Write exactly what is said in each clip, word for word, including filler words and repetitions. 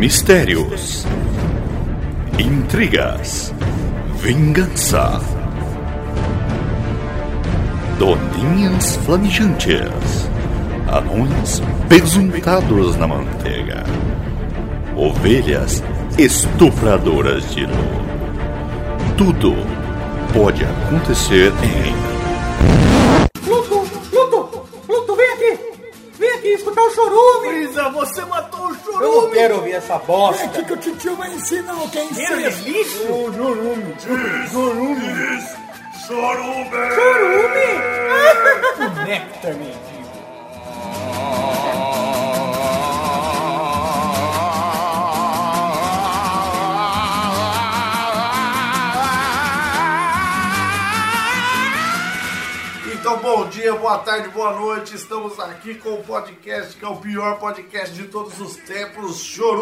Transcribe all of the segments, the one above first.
Mistérios, intrigas, vingança, doninhas flamejantes, anões pesuntados na manteiga, ovelhas estupradoras de luz. Tudo pode acontecer em... Pluto, Pluto, Pluto, vem aqui! Vem aqui escutar o chorume! Brisa, você matou o chorume! Eu não quero ouvir essa bosta! Vem aqui que o titio vai ensinar o que é Ele é isso! lixo! O chorume! Chorume! Chorume! Chorume! O néctar mendigo! Então, bom dia, boa tarde, boa noite. Estamos aqui com o podcast que é o pior podcast de todos os tempos,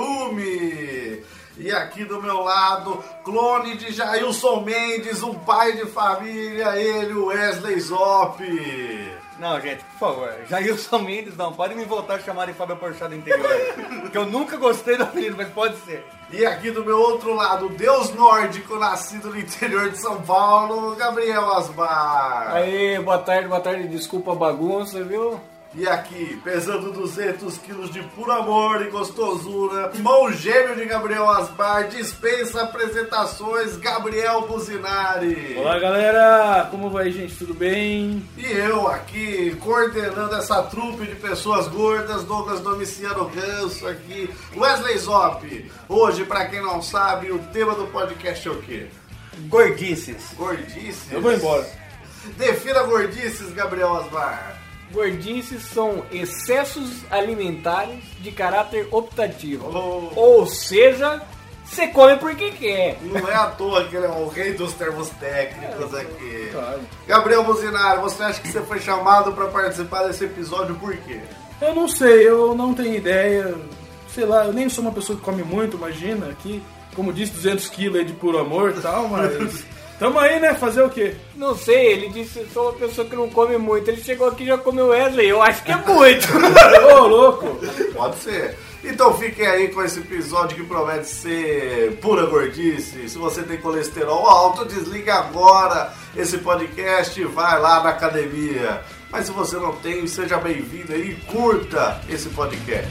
Chorume. E aqui do meu lado, clone de Jailson Mendes, um pai de família, ele, o Wesley Zop. Não, gente, por favor, Jailson Mendes não, pode me voltar a chamar de Fábio Porchat do interior. Que eu nunca gostei do apelido, mas pode ser. E aqui do meu outro lado, Deus nórdico, nascido no interior de São Paulo, Gabriel Asbar. Aí, boa tarde, boa tarde, desculpa a bagunça, viu? E aqui, pesando duzentos quilos de puro amor e gostosura, irmão gêmeo de Gabriel Asbar, dispensa apresentações, Gabriel Buzinari. Olá, galera, como vai, gente? Tudo bem? E eu aqui, coordenando essa trupe de pessoas gordas, Douglas Domiciano Ganso aqui, Wesley Zop. Hoje, pra quem não sabe, o tema do podcast é o quê? Gordices. Gordices? Eu vou embora. Defina gordices, Gabriel Asbar. Gordices são excessos alimentares de caráter optativo. Oh. Ou seja, você come porque quer. Não é à toa que ele é o rei dos termos técnicos aqui. Claro. Gabriel Buzinari, você acha que você foi chamado para participar desse episódio por quê? Eu não sei, eu não tenho ideia. Sei lá, eu nem sou uma pessoa que come muito, imagina, aqui. Como disse, duzentos quilos aí de puro amor e tal, mas... Tamo aí, né? Fazer o quê? Não sei, ele disse que sou uma pessoa que não come muito. Ele chegou aqui e já comeu Wesley. Eu acho que é muito. Ô, louco! Pode ser. Então fiquem aí com esse episódio que promete ser pura gordice. Se você tem colesterol alto, desliga agora esse podcast e vai lá na academia. Mas se você não tem, seja bem-vindo aí e curta esse podcast.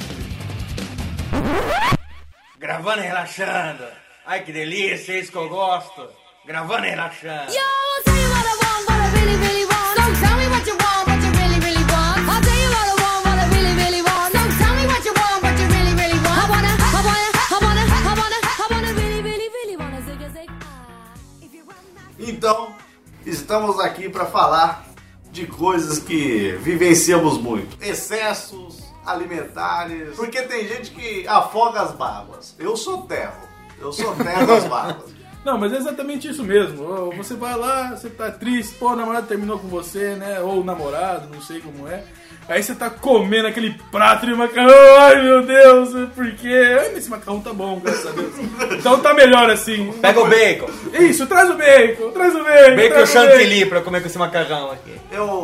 Gravando e relaxando. Ai, que delícia, é isso que eu gosto. Gravando e relaxando. Yo, I'll tell you what I want, what I really, really want. So tell me what you want, what you really, really want. I'll tell you what I want, what I really, really want. So tell me what you want, what you really, really want. I wanna, I wanna, I wanna, I wanna, I wanna really, really, really wanna zig a zig. Ah, if you run that. Então, estamos aqui para falar de coisas que vivenciamos muito. Excessos alimentares. Porque tem gente que afoga as mágoas. Eu sou terro. Eu sou terro das mágoas. Não, mas é exatamente isso mesmo. Você vai lá, você tá triste, pô, o namorado terminou com você, né? Ou o namorado, não sei como é. Aí você tá comendo aquele prato de macarrão, ai meu Deus, por quê? Ai, esse macarrão tá bom, graças a Deus. Então tá melhor assim. Pega o bacon. Isso, traz o bacon, traz o bacon. Bacon traz o chantilly pra comer com esse macarrão aqui.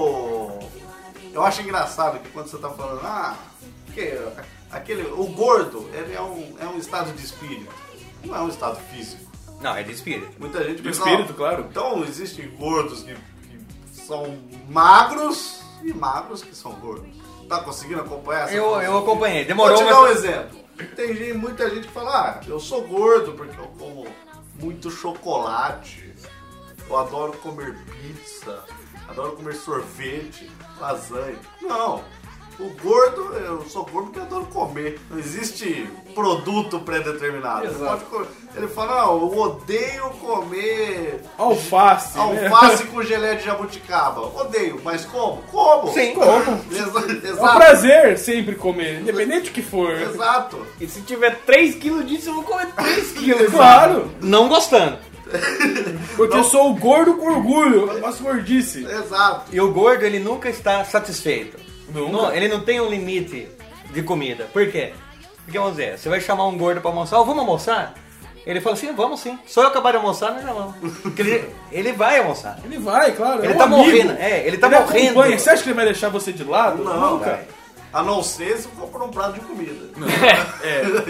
Eu, eu acho engraçado que quando você tá falando, ah, que, aquele, o gordo, ele é um, é um estado de espírito, não é um estado físico. Não, é de espírito. Muita gente De pensa, espírito, não, claro. Então existem gordos que, que são magros e magros que são gordos. Tá conseguindo acompanhar essa Eu, coisa? eu acompanhei, demorou, Vou te dar um mas... exemplo. Tem gente, muita gente que fala, ah, eu sou gordo porque eu como muito chocolate, eu adoro comer pizza, adoro comer sorvete, lasanha. Não, o gordo, eu sou gordo porque eu adoro comer. Não existe produto pré-determinado. Ele, pode comer. Ele fala, não, eu odeio comer Alface, né? alface com gelé de jabuticaba. Odeio, mas como? Como? Sim, como? Exa- É um Exato. prazer sempre comer, independente do que for. Exato. E se tiver três quilos disso, eu vou comer três quilos. Claro, Não gostando. porque eu sou o gordo com orgulho, eu faço gordice. Exato. E o gordo, ele nunca está satisfeito. Nunca. Não, ele não tem um limite de comida. Por quê? Porque, vamos dizer, você vai chamar um gordo pra almoçar, oh, vamos almoçar? Ele fala assim, vamos sim. Só eu acabar de almoçar, nós já vamos. Porque ele, ele vai almoçar. Ele vai, claro. Ele é um tá amigo. morrendo, é, ele tá Ele morrendo. acompanha. Você acha que ele vai deixar você de lado? Não, Nunca. cara. A não ser se for por um prato de comida. É.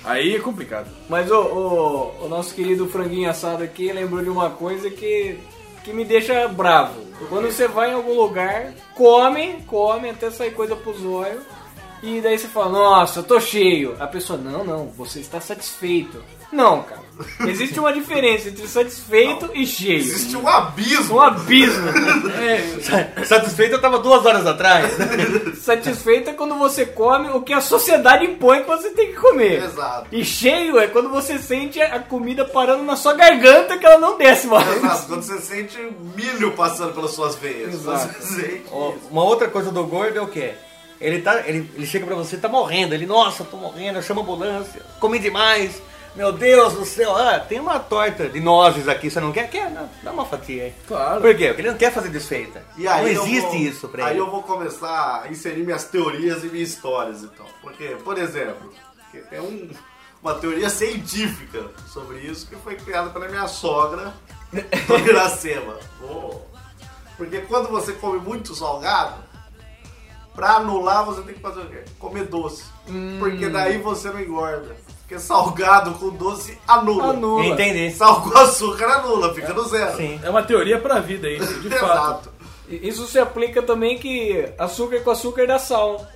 Aí é complicado. Mas o, o, o nosso querido franguinho assado aqui lembrou de uma coisa que, que me deixa bravo. Quando você vai em algum lugar, come, come até sair coisa pros olhos. E daí você fala, nossa, eu tô cheio. A pessoa, não, não, você está satisfeito. Não, cara. Existe uma diferença entre satisfeito não. e cheio. Existe um abismo. Um abismo. É. Satisfeito eu tava duas horas atrás. Satisfeito é quando você come o que a sociedade impõe que você tem que comer. Exato. E cheio é quando você sente a comida parando na sua garganta que ela não desce mais. Exato, quando você sente milho passando pelas suas veias. Exato. Você sente Ó, uma outra coisa do gordo é o quê? Ele, tá, ele, ele chega pra você, tá morrendo. Ele, nossa, tô morrendo, chama a ambulância. Comi demais. Meu Deus do céu. Ah, tem uma torta de nozes aqui, você não quer? Quer? Não, dá uma fatia aí. Claro. Por quê? Porque ele não quer fazer desfeita. E aí não existe vou, isso pra aí ele. Aí eu vou começar a inserir minhas teorias e minhas histórias, então. Porque, por exemplo, é um, uma teoria científica sobre isso que foi criada pela minha sogra, Dona Iracema. Oh. Porque quando você come muito salgado, pra anular você tem que fazer o quê? Comer doce. Hum. Porque daí você não engorda. Porque salgado com doce anula. Anula. Entendi. Sal com açúcar anula, fica no zero. Sim. É uma teoria pra vida isso, de fato. Exato. Isso se aplica também que açúcar com açúcar dá sal.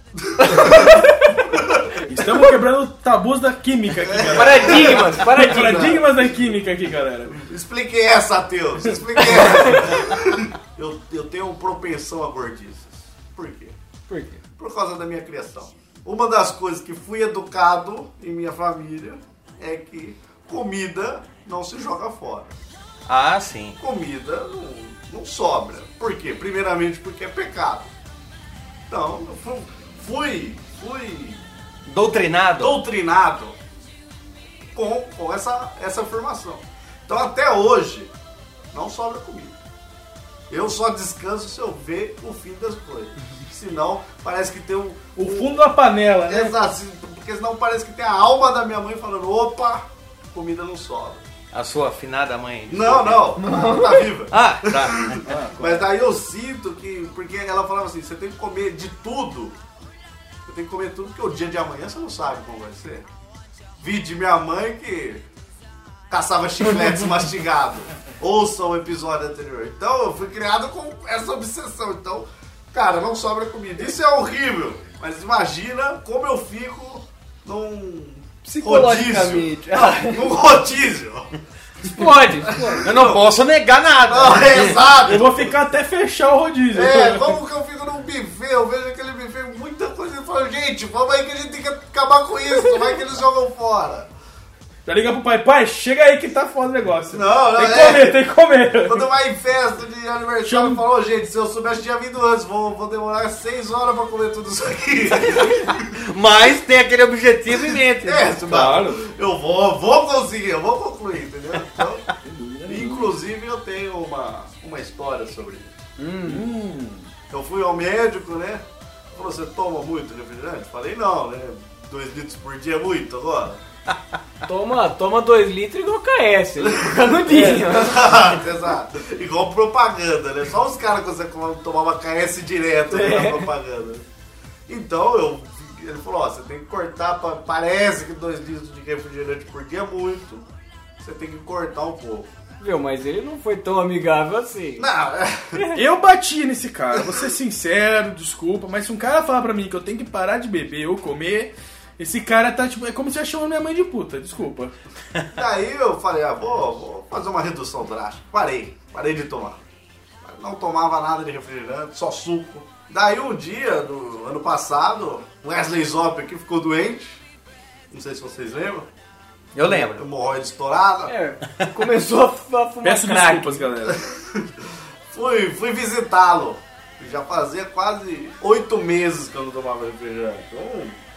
Estamos quebrando tabus da química aqui, galera. Paradigmas, paradigmas. Paradigmas da química aqui, galera. Explique essa, Teus. Explique essa. eu, eu tenho propensão a gordices. Por quê? Por quê? Por causa da minha criação. Uma das coisas que fui educado em minha família é que comida não se joga fora. Ah, sim. Comida não, não sobra. Por quê? Primeiramente porque é pecado. Então, eu fui, fui, fui Doutrinado? doutrinado com, com essa, essa afirmação. Então, até hoje, não sobra comida. Eu só descanso se eu ver o fim das coisas. Senão, parece que tem um... O fundo da panela, né? Exato, porque senão parece que tem a alma da minha mãe falando, opa, comida não sobra. A sua afinada mãe? Não, não, ela tá viva. Ah, tá. Mas daí eu sinto que, porque ela falava assim, você tem que comer de tudo. Você tem que comer tudo, porque o dia de amanhã você não sabe como vai ser. Vi de minha mãe que caçava chicletes mastigados. Ouça o episódio anterior. Então eu fui criado com essa obsessão. Então, cara, não sobra comida. Isso é horrível. Mas imagina como eu fico num Psicologicamente. rodízio. Não, num rodízio. Pode, pode. Eu não posso negar nada. Não, é exato. Eu vou ficar até fechar o rodízio. É, como que eu fico num buffet, eu vejo aquele buffet, muita coisa e falo, gente, vamos aí que a gente tem que acabar com isso, vai que eles jogam fora. Já liga pro pai, pai, chega aí que tá foda o negócio. Não, não, tem que é. comer, tem que comer. Quando vai em festa de aniversário, Chama- eu falo, "Ô, gente, se eu soubesse tinha vindo antes, vou, vou demorar seis horas pra comer tudo isso aqui. Mas tem aquele objetivo em mente. né? É, Claro. eu vou, vou conseguir, eu vou concluir, entendeu? Então, inclusive eu tenho uma, uma história sobre isso. Hum. Eu fui ao médico, né? Falou, você toma muito refrigerante? Falei, não, né? Dois litros por dia é muito agora. Toma, toma dois litros igual K S, ele fica canudinho. Exato, exato. Igual propaganda, né? Só os caras conseguem tomar uma K S direto né, na propaganda. Então, eu, ele falou, ó, você tem que cortar, pra, parece que dois litros de refrigerante por dia é muito, você tem que cortar um pouco. Viu, mas ele não foi tão amigável assim. Não, é... Eu bati nesse cara, vou ser sincero, desculpa, mas se um cara falar pra mim que eu tenho que parar de beber ou comer, esse cara tá tipo, é como se eu chamando minha mãe de puta, desculpa. Daí eu falei, ah, vou, vou fazer uma redução drástica. Parei, parei de tomar. Não tomava nada de refrigerante, só suco. Daí um dia, no ano passado, o Wesley Zop aqui ficou doente. Não sei se vocês lembram. Eu lembro. Hemorroide estourada. É, começou a fumar Peço crack. desculpas, galera. Fui, fui visitá-lo. Já fazia quase oito meses que eu não tomava refrigerante. Um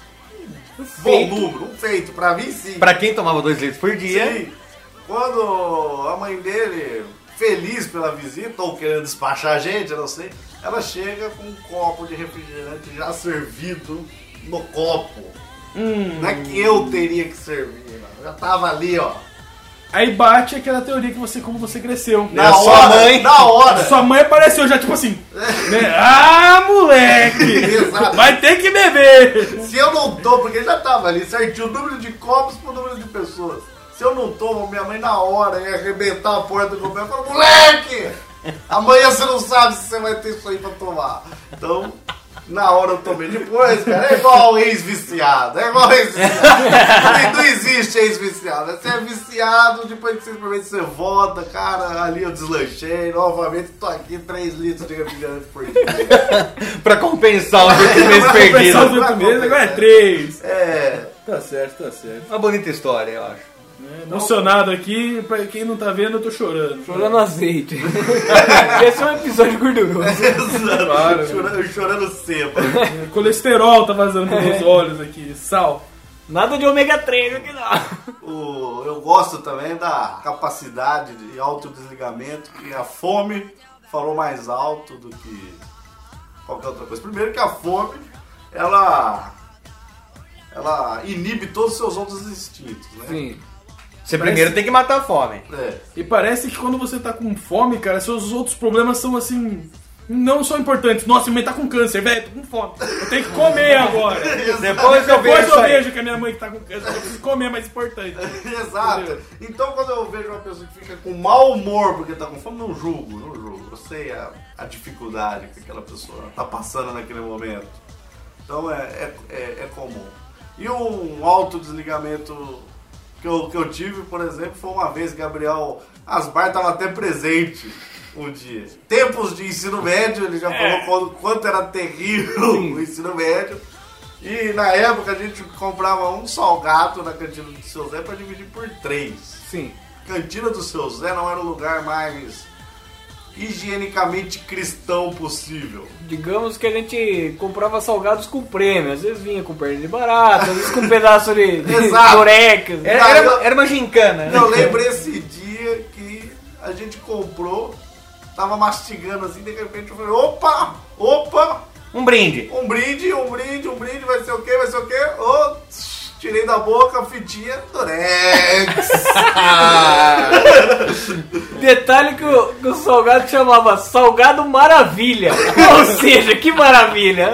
bom Feito. número, um feito. Pra mim, sim. Pra quem tomava dois litros por dia, Sim. Quando a mãe dele, feliz pela visita, ou querendo despachar a gente, eu não sei, ela chega com um copo de refrigerante já servido no copo. Hum. Não é que eu teria que servir, não. Já tava ali, ó. Aí bate aquela teoria que você, como você cresceu. Na a sua hora, mãe. na hora. Sua mãe apareceu já, tipo assim. Né? Ah, moleque! Exato. Vai ter que beber! Se eu não tomo, porque já tava ali certinho o número de copos pro número de pessoas. Se eu não tomo, minha mãe na hora ia arrebentar a porta do copo e falar, moleque! Amanhã você não sabe se você vai ter isso aí pra tomar. Então, na hora eu tomei. Depois, cara, é igual ex-viciado. É igual ex-viciado. Não, não existe ex-viciado. Você é viciado, depois que você experimenta, você volta. Cara, ali eu deslanchei. Novamente, tô aqui três litros de refrigerante por dia. Pra compensar os oito meses Pensar os perdidos. oito meses, agora é três. É. Tá certo, tá certo. Uma bonita história, eu acho. É, emocionado aqui, pra quem não tá vendo, eu tô chorando. Chorando azeite. Esse é um episódio gorduroso. Claro. Chorando, chorando sebo. É, colesterol tá vazando pelos olhos aqui, sal. Nada de ômega três aqui não. O, eu gosto também da capacidade de autodesligamento, que a fome falou mais alto do que qualquer outra coisa. Primeiro que a fome, ela, ela inibe todos os seus outros instintos, né? Sim. Você primeiro tem que matar a fome. É. E parece que quando você tá com fome, cara, seus outros problemas são assim. Não são importantes. Nossa, minha mãe tá com câncer, velho, tô com fome. Eu tenho que comer agora. Depois eu vejo Depois isso eu aí. vejo que a minha mãe que tá com câncer, eu preciso comer, é mais importante. Exato. Então quando eu vejo uma pessoa que fica com mau humor porque tá com fome, não julgo, não julgo. Eu sei a, a dificuldade que aquela pessoa tá passando naquele momento. Então é, é, é, é comum. E um autodesligamento que eu, que eu tive, por exemplo, foi uma vez, Gabriel Asbar estava até presente um dia. Tempos de ensino médio, ele já falou quando, quanto era terrível o ensino médio. E na época a gente comprava um salgado na cantina do Seu Zé para dividir por três. Sim. Cantina do Seu Zé não era o lugar mais higienicamente cristão possível. Digamos que a gente comprava salgados com prêmio. Às vezes vinha com perna de barata, às vezes com um pedaço de, de Exato. Durex. Era, era, era uma gincana, né? Eu lembro esse dia que a gente comprou, tava mastigando assim, de repente eu falei, opa, opa, Um brinde. um brinde, um brinde, um brinde, vai ser o quê, vai ser o quê? Oh, tirei da boca a fitinha Durex. Detalhe que o, que o salgado chamava Salgado Maravilha. Ou seja, que maravilha.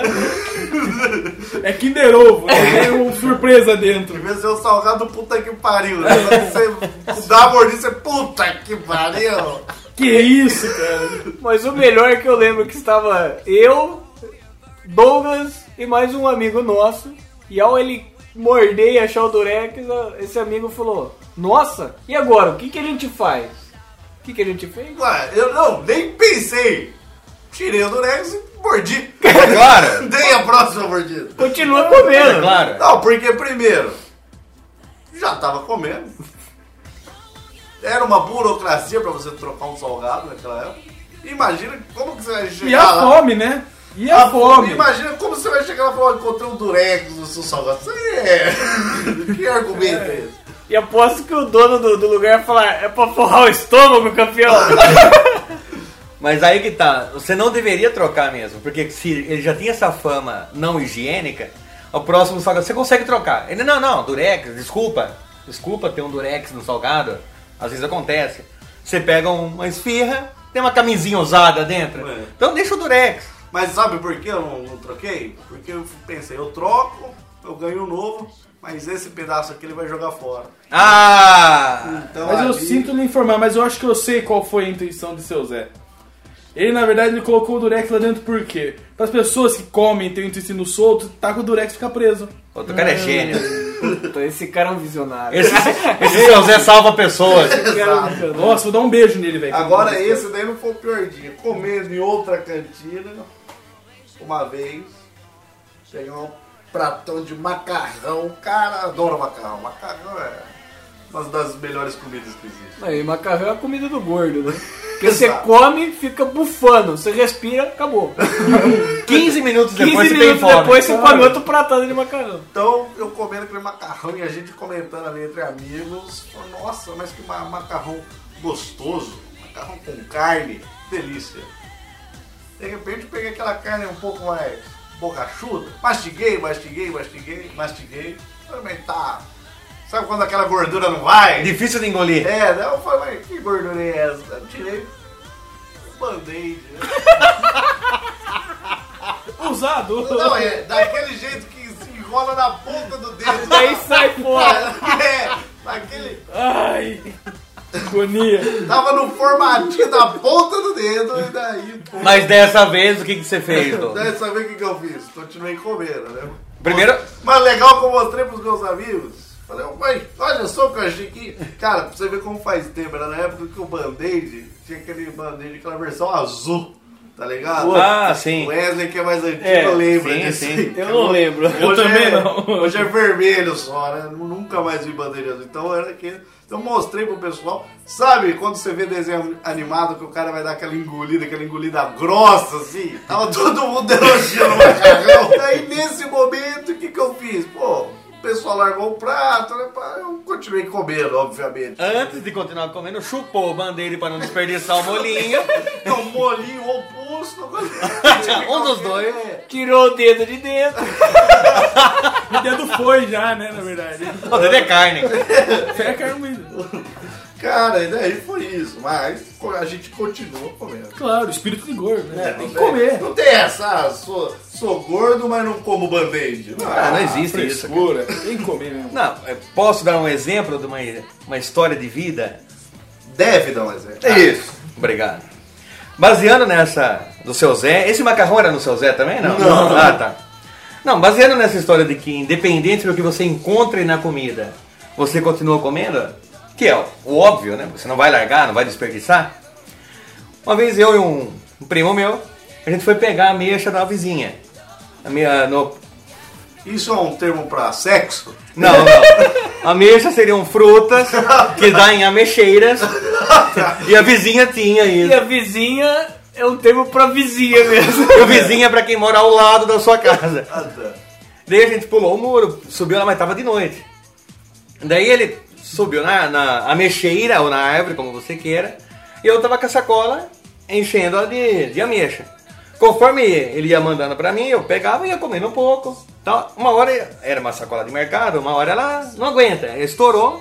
É Kinder Ovo, né? Tem uma surpresa dentro. Devia ser o salgado puta que pariu, né? Você dá a mordida, você puta que pariu. Que isso, cara? Mas o melhor é que eu lembro que estava eu, Douglas e mais um amigo nosso. E ao ele morder e achar o Durex, esse amigo falou, nossa, e agora? O que, que a gente faz? O que, que a gente fez? Ué, eu não, nem pensei. Tirei o Durex e mordi. É claro. Dei a próxima mordida. Continua comendo. É claro. Não, porque primeiro, já tava comendo. Era uma burocracia pra você trocar um salgado naquela época. Imagina como que você vai chegar E a lá. fome, né? E a, fome. Imagina como você vai chegar lá e falar, encontrei um Durex no seu salgado. Isso aí é... que argumento é esse? E aposto que o dono do, do lugar ia falar, é pra forrar o estômago, campeão. Mas aí que tá, você não deveria trocar mesmo, porque se ele já tinha essa fama não higiênica, o próximo salgado, você consegue trocar. Ele, não, não, Durex, desculpa, desculpa ter um Durex no salgado, às vezes acontece. Você pega uma esfirra, tem uma camisinha usada dentro, É. então deixa o Durex. Mas sabe por que eu não, não troquei? Porque eu pensei, eu troco, eu ganho um novo, mas esse pedaço aqui ele vai jogar fora. Ah! Então, Mas eu ali- sinto lhe informar, mas eu acho que eu sei qual foi a intenção de seu Zé. Ele, na verdade, ele colocou o Durex lá dentro por quê? Para as pessoas que comem e têm o intestino solto, tá com o Durex e fica preso. Outro cara é gênio. Então, esse cara é um visionário. Esse, esse seu Zé salva pessoas. Esse cara é um visionário. Nossa, vou dar um beijo nele, velho. Agora esse daí não foi o pior dia. Comendo em outra cantina, uma vez, peguei um pratão de macarrão. Cara, adoro macarrão. Macarrão é uma das melhores comidas que existe. Aí, macarrão é a comida do gordo, né? Porque você Exato. come, fica bufando. Você respira, acabou. quinze minutos depois quinze você tem minutos fome. depois você come outro pratado de macarrão. Então, eu comendo aquele macarrão e a gente comentando ali entre amigos. Falei, nossa, mas que ma- macarrão gostoso. Macarrão com carne. Delícia. De repente, eu peguei aquela carne um pouco mais borrachuda. Mastiguei, mastiguei, mastiguei, mastiguei. Falei, mas tá... Sabe quando aquela gordura não vai? Difícil de engolir. É, daí eu falei, mas que gordura é essa? Eu tirei um band-aid. Né? Usado. Não, é daquele jeito que se enrola na ponta do dedo. Daí sai fora. É, daquele... Ai, agonia. Tava no formatinho da ponta do dedo e daí... Pô, Mas dessa vez, o que, que você fez, Dô? daí sabe o que, que eu fiz? Continuei comendo, né? Primeiro... Mas legal que eu mostrei pros meus amigos. Falei, mãe, olha só o que eu achei aqui. Cara, pra você ver como faz tempo, era na época que o Band-Aid tinha aquele Band-Aid, aquela versão azul, tá ligado? Ah, sim. O Wesley, que é mais antigo, É, lembra sim, disso. sim. aí. Eu não lembro. Eu Hoje também é, não. Hoje é vermelho só, né? Nunca mais vi Band-Aid azul. Então era aquele. Então mostrei pro pessoal. Sabe quando você vê desenho animado que o cara vai dar aquela engolida, aquela engolida grossa assim? Tava todo mundo elogiando o macarrão. Aí nesse momento, o que que eu fiz? Pô, o pessoal largou o prato, né? Eu continuei comendo, obviamente. Antes de continuar comendo, chupou o bandeira para não desperdiçar o molinho. Um molinho oposto. Um dos dois. É. Tirou o dedo de dentro. O dedo foi já, né, na verdade. O dedo é carne. Foi a carne mesmo. Cara, e daí foi isso. Mas a gente continuou comendo. Claro, espírito de gordo, né? Tem que Não comer. Não tem essa, ah, sou, sou gordo, mas não como band-aid. Não, Ah, não existe isso. Frescura. Tem que comer mesmo. Não, eu posso dar um exemplo de uma, uma história de vida? Deve dar um exemplo. Isso. Obrigado. Baseando nessa do seu Zé, esse macarrão era no seu Zé também, não? Não. Ah, tá. Não, baseando nessa história de que independente do que você encontre na comida, você continua comendo, que é o óbvio, né? Você não vai largar, não vai desperdiçar. Uma vez eu e um, um primo meu, a gente foi pegar a ameixa da vizinha. A minha, no, Isso é um termo pra sexo? não, não. Ameixa seriam frutas que dá em ameixeiras. E a vizinha tinha isso. E a vizinha é um termo pra vizinha mesmo. E o vizinho é pra quem mora ao lado da sua casa. Ah, tá. Daí a gente pulou o muro, subiu lá, mas tava de noite. Daí ele subiu na, na ameixeira ou na árvore, como você queira. E eu tava com a sacola enchendo ela de, de ameixa. Conforme ele ia mandando pra mim, eu pegava e ia comendo um pouco. Então, uma hora, era uma sacola de mercado, uma hora ela não aguenta, estourou.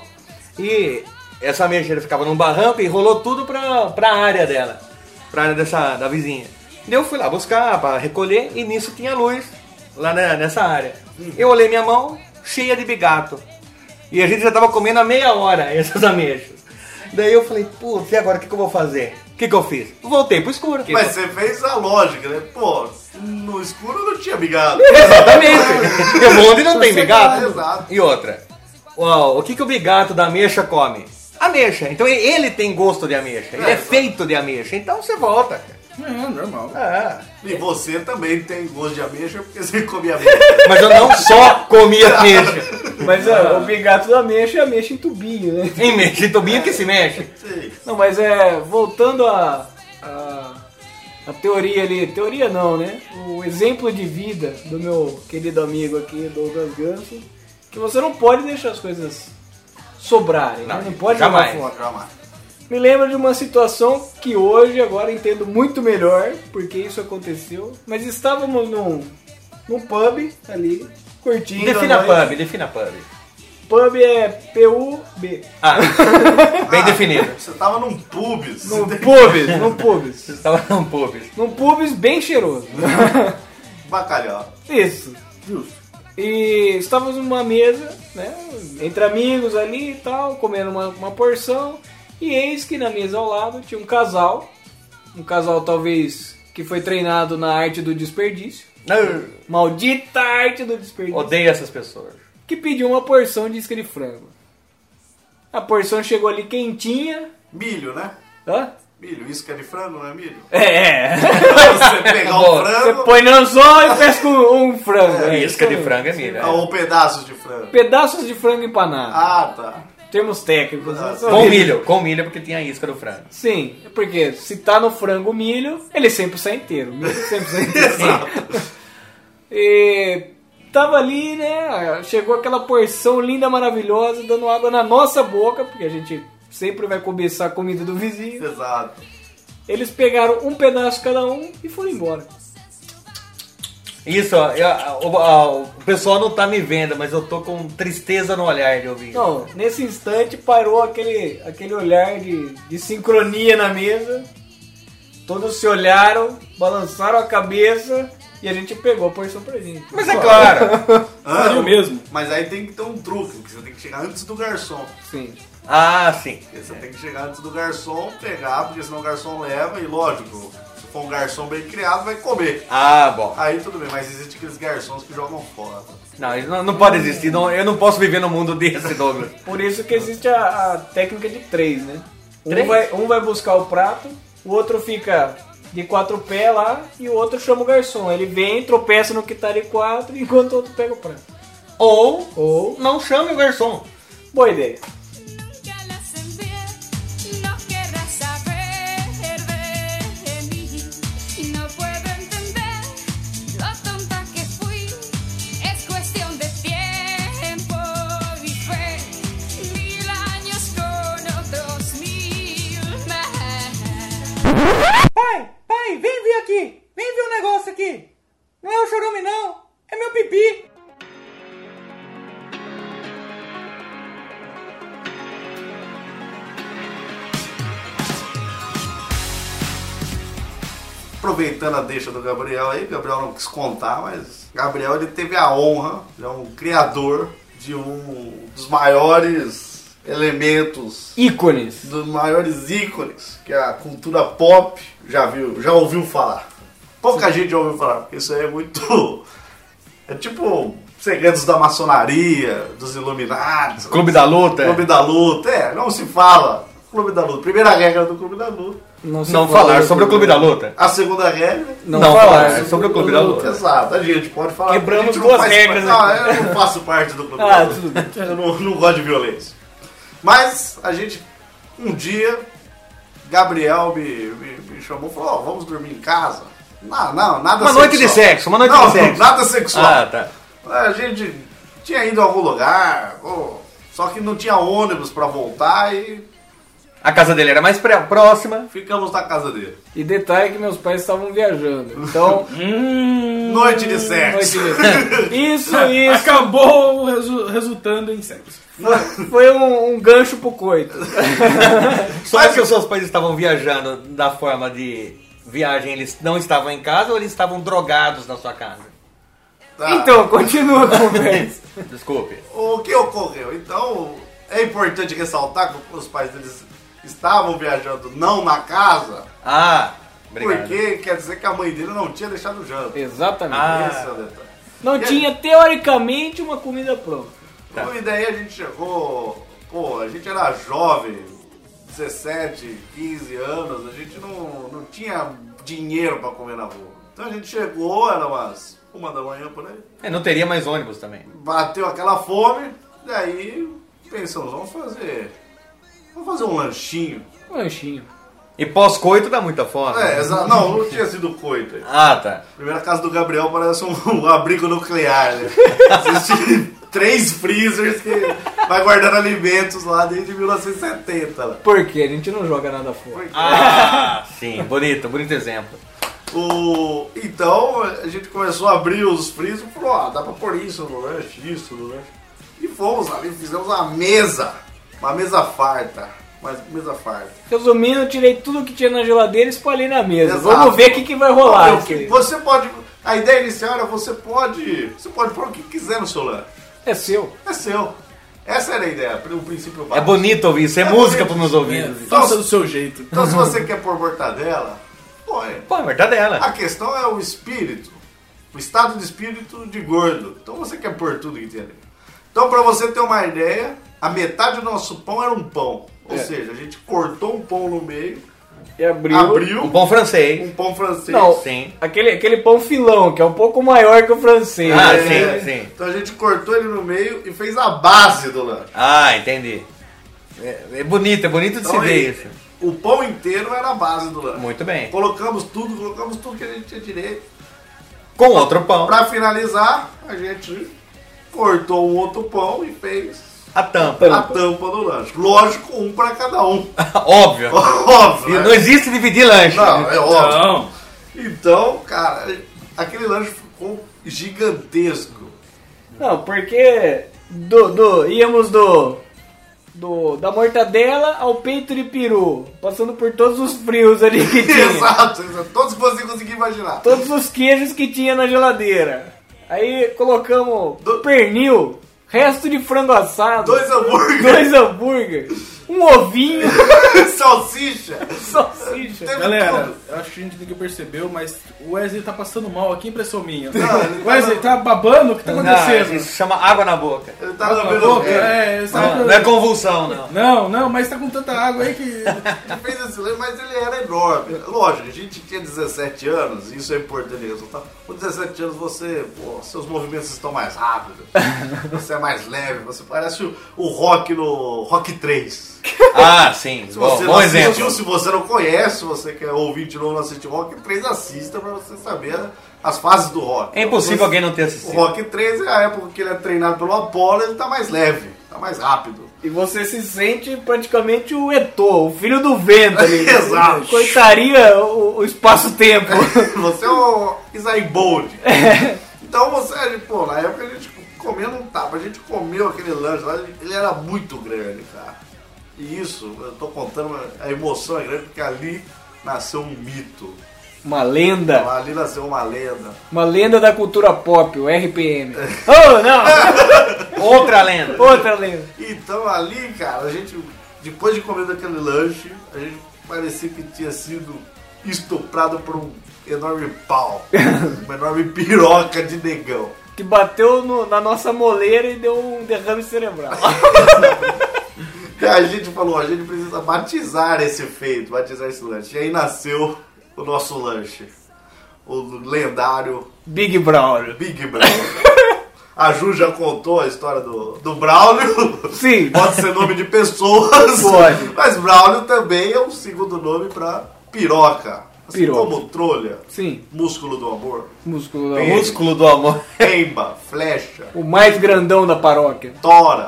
E essa ameixeira ficava num barranco e rolou tudo pra, pra área dela. Pra área dessa, da vizinha. Daí eu fui lá buscar pra recolher e nisso tinha luz lá na, nessa área. Eu olhei minha mão cheia de bigato. E a gente já tava comendo há meia hora essas ameixas. Daí eu falei, putz, e agora o que, que eu vou fazer? O que, que eu fiz? Voltei pro escuro. Mas você fez a lógica, né? Pô, no escuro não tinha bigado. Exatamente. Tem um onde não tem bigato. Exato. E outra, uau, o que, que o bigato da ameixa come? Ameixa. Então ele tem gosto de ameixa. Ele é, É, feito de ameixa. Então você volta, cara. É, normal. Ah, E você também tem gosto de ameixa porque você comia ameixa. mas eu não só comia ameixa. Mas ó, o bigato da ameixa é ameixa em tubinho, né? Em mexe, tubinho que se mexe. Sim. Não, mas é, voltando a, a, a teoria ali, teoria não, né? O exemplo de vida do meu querido amigo aqui, Douglas Ganso, que você não pode deixar as coisas sobrarem, Não, né? Não pode jamais. jogar fora. Calma. Me lembra de uma situação que hoje, agora entendo muito melhor porque isso aconteceu, mas estávamos num, num pub ali, curtindo. Defina a noite. pub, defina pub. Pub é P U B. Ah, bem definido. Você tava num pubis. Num pubs, num pubs. Você estava num pub. Num pubs bem cheiroso. Bacalhau. Isso. Justo. E estávamos numa mesa, né? Entre amigos ali e tal, comendo uma, uma porção. E eis que na mesa ao lado tinha um casal. Um casal talvez que foi treinado na arte do desperdício. Maldita arte do desperdício. Odeio essas pessoas. Que pediu uma porção de isca de frango. A porção chegou ali quentinha. Milho, né? Hã? Milho. Isca de frango, não é milho? É, é. Você pegar o Boa. Você frango põe no anzol e pesca um, um frango. É, É, isca de isso frango é milho. é. ou pedaços de frango. Pedaços de frango empanado. Ah, tá. Termos técnicos. Ah, São Com horríveis. milho, com milho porque tinha a isca do frango. Sim, porque se tá no frango o milho, ele sempre sai inteiro. O milho sempre sai inteiro. E tava ali, né? Chegou aquela porção linda, maravilhosa, dando água na nossa boca, porque a gente sempre vai cobiçar a comida do vizinho. Exato. Eles pegaram um pedaço cada um e foram embora. Isso, ó, eu- o, ó, o pessoal não tá me vendo, mas eu tô com tristeza no olhar de ouvir. Não, nesse instante parou aquele, aquele olhar de, de sincronia na mesa. Todos se olharam, balançaram a cabeça e a gente pegou a porção pra gente. Mas é claro. Ah, Faria o mesmo. Mas aí tem que ter um truque, porque você tem que chegar antes do garçom. Sim. Ah, sim. Porque você tem que chegar antes do garçom, pegar, porque senão o garçom leva e, lógico, se for um garçom bem criado, vai comer. Ah, bom. Aí tudo bem, mas existe aqueles garçons que jogam fora. Não, isso não, não pode existir. Não, eu não posso viver num mundo desse, Douglas. Por isso que existe a, a técnica de três, né? Um Três? vai, um vai buscar o prato, o outro fica de quatro pés lá e o outro chama o garçom. Ele vem, tropeça no que tá de quatro enquanto o outro pega o prato. Ou Ou, não chame o garçom. boa ideia. Nunca la sentí, no querrás saber de mí. Y no puedo entender lo tonta que fui. Es cuestión de tiempo y fe. Mil años con otros mil más. Pai, pai, vem ver aqui. Vem ver um negócio aqui. Não é o chorume, não. É meu pipi. Aproveitando a deixa do Gabriel aí, Gabriel não quis contar, mas Gabriel ele teve a honra, ele é um criador de um dos maiores elementos, Ícones. dos maiores ícones que a cultura pop já viu, já ouviu falar. Pouca gente já ouviu falar, porque isso aí é muito... É tipo segredos da maçonaria, dos Illuminati. Clube da Luta. Clube da Luta, é, não se fala. Clube da Luta. Primeira regra do Clube da Luta. Não, se Não fala falar sobre o Clube da Luta. A segunda regra... Não, Não falar falar sobre o Clube da Luta. Exato, a gente pode falar. Quebramos a gente não duas faz regras parte- aqui. Não, eu não faço parte do Clube Ah, da Luta. tudo bem. Eu não, não gosto de violência. Mas a gente, um dia, Gabriel me, me, me chamou e falou: ó, vamos dormir em casa. Não, não, nada Uma sexual. noite de sexo, uma noite não, de sexo. Nada sexual. Ah, tá. A gente tinha ido a algum lugar, pô, só que não tinha ônibus pra voltar e A casa dele era mais pré- próxima. ficamos na casa dele. E detalhe que meus pais estavam viajando. Então. hum, Noite de sexo. noite de sexo. Isso, isso. Acabou resu- resultando em sexo. Foi um, um gancho pro coito. Só que os seus pais estavam viajando da forma de viagem, eles não estavam em casa ou eles estavam drogados na sua casa? Tá. Então, continua a conversa. Desculpe. O que ocorreu? Então, é importante ressaltar que os pais deles estavam viajando não na casa, Ah, obrigado. porque quer dizer que a mãe dele não tinha deixado o jantar. Exatamente. Ah. Esse é o detalhe. Não tinha, teoricamente, uma comida pronta. Tá. E daí a gente chegou, pô, a gente era jovem, dezessete, quinze anos, a gente não, não tinha dinheiro pra comer na rua. Então a gente chegou, era umas uma da manhã por aí, É, não teria mais ônibus também. bateu aquela fome, daí pensamos, vamos fazer, vamos fazer um lanchinho. Um lanchinho. E pós-coito dá muita fome. É, exa- não, não tinha sido coito aí. Ah, tá. Primeira casa do Gabriel parece um, um abrigo nuclear, né? Existe três freezers que vai guardando alimentos lá desde mil novecentos e setenta. Lá. Por quê? A gente não joga nada fora. Ah, sim. Bonito, bonito exemplo. O, então a gente começou a abrir os freezers e falou, ó, dá pra pôr isso no lanche, isso no lanche. E fomos ali, fizemos uma mesa, uma mesa farta, uma mesa farta. Resumindo, eu tirei tudo que tinha na geladeira e espalhei na mesa. Exato. Vamos ver o que, que vai rolar. Olha, o que querido. você pode, a ideia inicial era você pode, você pode pôr o que quiser no seu lanche. É seu. É seu. Essa era a ideia, o princípio É básico. bonito ouvir isso, é, É música bonito. pros meus ouvidos. É, faça do seu jeito. Então se você quer pôr mortadela, põe. Pô, é mortadela. A questão é o espírito, o estado de espírito de gordo. Então você quer pôr tudo que tem ali. Então pra você ter uma ideia, a metade do nosso pão era um pão. Ou É. seja, a gente cortou um pão no meio, E abriu. abriu Um pão francês. um pão francês. Não, Sim. Aquele, aquele pão filão, que é um pouco maior que o francês. Ah, né? sim, sim. Então a gente cortou ele no meio e fez a base do lanche. Ah, entendi. É, é bonito, é bonito de se Então, ver ele- isso. O pão inteiro era a base do lanche. Muito bem. Colocamos tudo, colocamos tudo que a gente tinha direito. Com outro pão, Pra finalizar, a gente cortou um outro pão e fez a tampa. a tampa do lanche. Lógico, um pra cada um. Óbvio. Óbvio. Não né? existe dividir lanche. Não, é óbvio. Não. Então, cara, aquele lanche ficou gigantesco. Não, porque do, do, íamos do, do da mortadela ao peito de peru, passando por todos os frios ali que tinha. Exato, exato. Todos que você conseguir imaginar. Todos os queijos que tinha na geladeira. Aí colocamos Do- pernil, resto de frango assado, Dois hambúrgueres, dois hambúrgueres, um ovinho, salsicha. salsicha. Teve Galera, tudo. eu acho que a gente nunca percebeu, mas o Wesley tá passando mal aqui, impressão minha. Não, ele tá Wesley, tá babando? O que tá Não, acontecendo? isso chama água na boca. Ele tá Água na lambendo boca? o É, Não, sabe? não é convulsão, não. Não, não, mas tá com tanta água aí que... Ele fez esse lance, mas ele era enorme. Lógico, a gente tinha dezessete anos, isso é importante resultar. Com dezessete anos você, pô, seus movimentos estão mais rápidos, você é mais leve, você parece o, o Rock no Rock três. Ah, sim. Se Bom, você bom não exemplo. assistiu, se você não conhece, se você quer ouvir de novo, não assistiu Rock três, assista pra você saber as fases do Rock. É impossível Você- alguém não ter O assistido. Rock três é a época que ele é treinado pelo Apollo, ele tá mais leve, tá mais rápido. E você se sente praticamente o Eto'o, o filho do vento ali. Exato. Coitaria o, o espaço-tempo. Você é o Usain Bolt. Então você, pô, na época a gente comia não tapa, a gente comeu aquele lanche lá, ele era muito grande, cara. E isso, eu tô contando, a emoção é grande porque ali nasceu um mito. Uma lenda. Ali nasceu uma lenda. Uma lenda da cultura pop, o R P M. Oh, não! Outra lenda. Outra lenda. Então ali, cara, a gente, depois de comer daquele lanche, a gente parecia que tinha sido estuprado por um enorme pau. Uma enorme piroca de negão. Que bateu no- na nossa moleira e deu um derrame cerebral. E a gente falou, a gente precisa batizar esse feito, batizar esse lanche. E aí nasceu o nosso lanche. O lendário Big Braulio. Big Braulio. A Ju já contou a história do, do Braulio. Sim. Pode ser nome de pessoas. Pode. Mas Braulio também é um segundo nome pra piroca. Assim Piroca. como trolha, Sim. músculo do amor, Músculo da Bem- Músculo do amor. pemba, flecha, O mais grandão da paróquia. tora.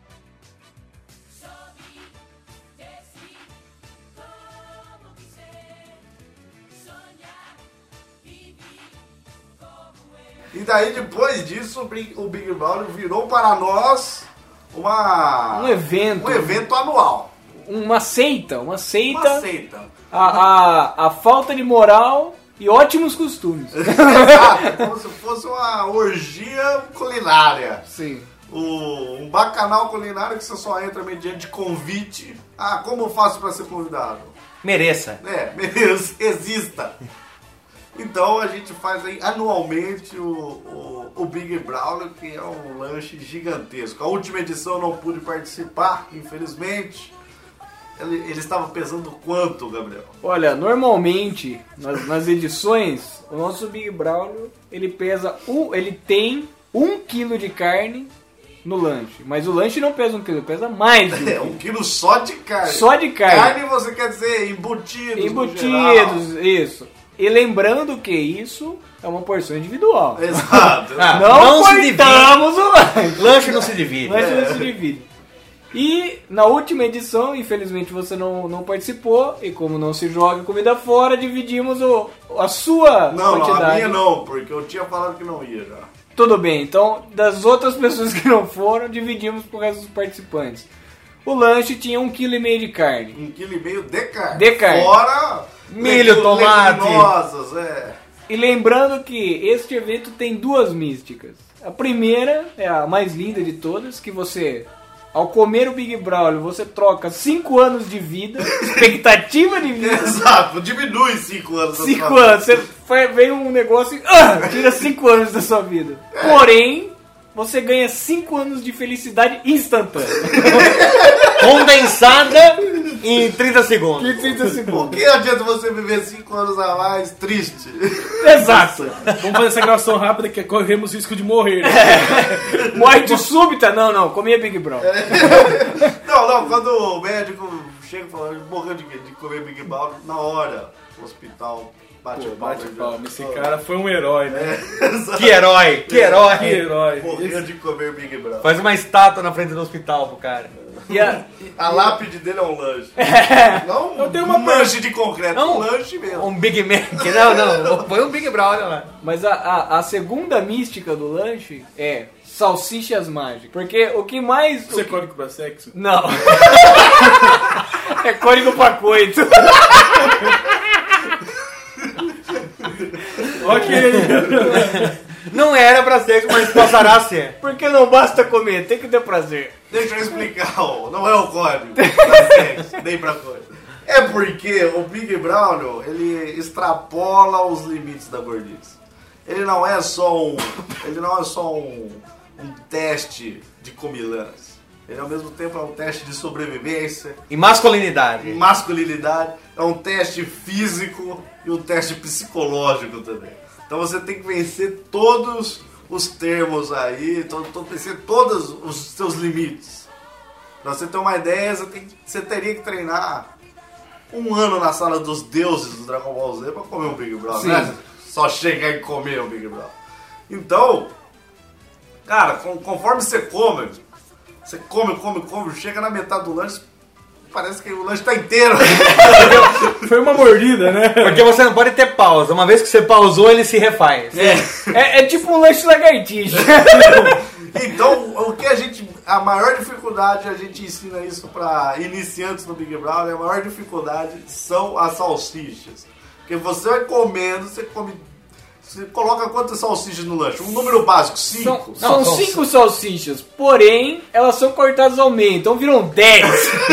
E daí depois disso o Big, o Big Brother virou para nós uma, Um evento. um evento anual. Uma seita. Uma seita. Uma seita. A, a, a falta de moral e ótimos costumes. Exato, como se fosse uma orgia culinária. Sim. O, um bacanal culinário que você só entra mediante convite. Ah, como eu faço para ser convidado? Mereça. É, beleza, exista. Então a gente faz aí anualmente o, o, o Big Braulio, que é um lanche gigantesco. A última edição eu não pude participar, infelizmente. Ele, ele estava pesando quanto, Gabriel? Olha, normalmente nas, nas edições, o nosso Big Braulio, ele pesa um, ele tem um quilo de carne no lanche. Mas o lanche não pesa um quilo, pesa mais de um É, quilo. um quilo só de carne. Só de carne. Carne você quer dizer embutidos. no geral. Embutidos, isso. E lembrando que isso é uma porção individual. Exato. Ah, Não, não se cortamos o lanche. Lanche não se divide. O lanche não se divide. E na última edição, infelizmente você não, não participou, e como não se joga comida fora, dividimos o, a sua Não, não, quantidade. a minha não, porque eu tinha falado que não ia já. Tudo bem, então das outras pessoas que não foram, dividimos pro resto dos participantes. O lanche tinha um quilo e meio de carne. Um quilo e meio de carne. De carne. Fora Milho, legu- tomate. leguminosas, é. E lembrando que este evento tem duas místicas. A primeira é a mais linda de todas, que você, ao comer o Big Braulio, você troca cinco anos de vida, expectativa de vida. Exato, diminui cinco anos. da cinco sua anos, você faz- vem um negócio e ah, tira cinco anos da sua vida. Porém, você ganha cinco anos de felicidade instantânea. Condensada em trinta segundos. De trinta Por segundos. que adianta você viver cinco anos a mais triste? Exato. Vamos fazer essa gravação rápida que corremos risco de morrer. Né? Morte súbita? Não, não, comia Big Braulio. Não, não, quando o médico chega e fala, morreu de, quê? De comer Big Brother, na hora, no hospital, Bate Pô, palma. bate palma. Esse cara foi um herói, né? Que herói, que herói. Que herói. Morreu de comer Big Brother. Faz uma estátua na frente do hospital pro cara. E a- A lápide dele é um lanche. Não Eu tenho uma um lanche de concreto, Não. um lanche mesmo. Um Big Mac. Não, não. Põe um Big Brother lá. Mas a, a, a segunda mística do lanche é salsichas mágicas. Porque o que mais... Você o é que- código pra sexo? Não. É código pra coito. Ok. Não era pra ser, mas passará a ser. Porque não basta comer, tem que ter prazer. Deixa eu explicar, ó, não é o código pra sexo, nem pra coisa. É porque o Big Brown, ele extrapola os limites da gordice. Ele não é só um, ele não é só um, um teste de comilância. Ele ao mesmo tempo é um teste de sobrevivência, E masculinidade. masculinidade, é um teste físico e um teste psicológico também. Então você tem que vencer todos os termos aí, to, to, vencer todos os seus limites. Pra você ter uma ideia, você, tem, você teria que treinar um ano na sala dos deuses do Dragon Ball Z pra comer um Big Brother, Sim. né? Só chegar e comer um Big Brother. Então, cara, com- conforme você come, você come, come, come, chega na metade do lanche, parece que o lanche tá inteiro. Foi uma mordida, né? Porque você não pode ter pausa. Uma vez que você pausou, ele se refaz. É, é tipo um lanche de lagartixa. Então, o que a gente. A maior dificuldade, a gente ensina isso para iniciantes no Big Brother, a maior dificuldade são as salsichas. Porque você vai comendo, você come. Você coloca quantas salsichas no lanche? Um número básico, cinco. São, são cinco salsichas, porém, elas são cortadas ao meio, então viram dez.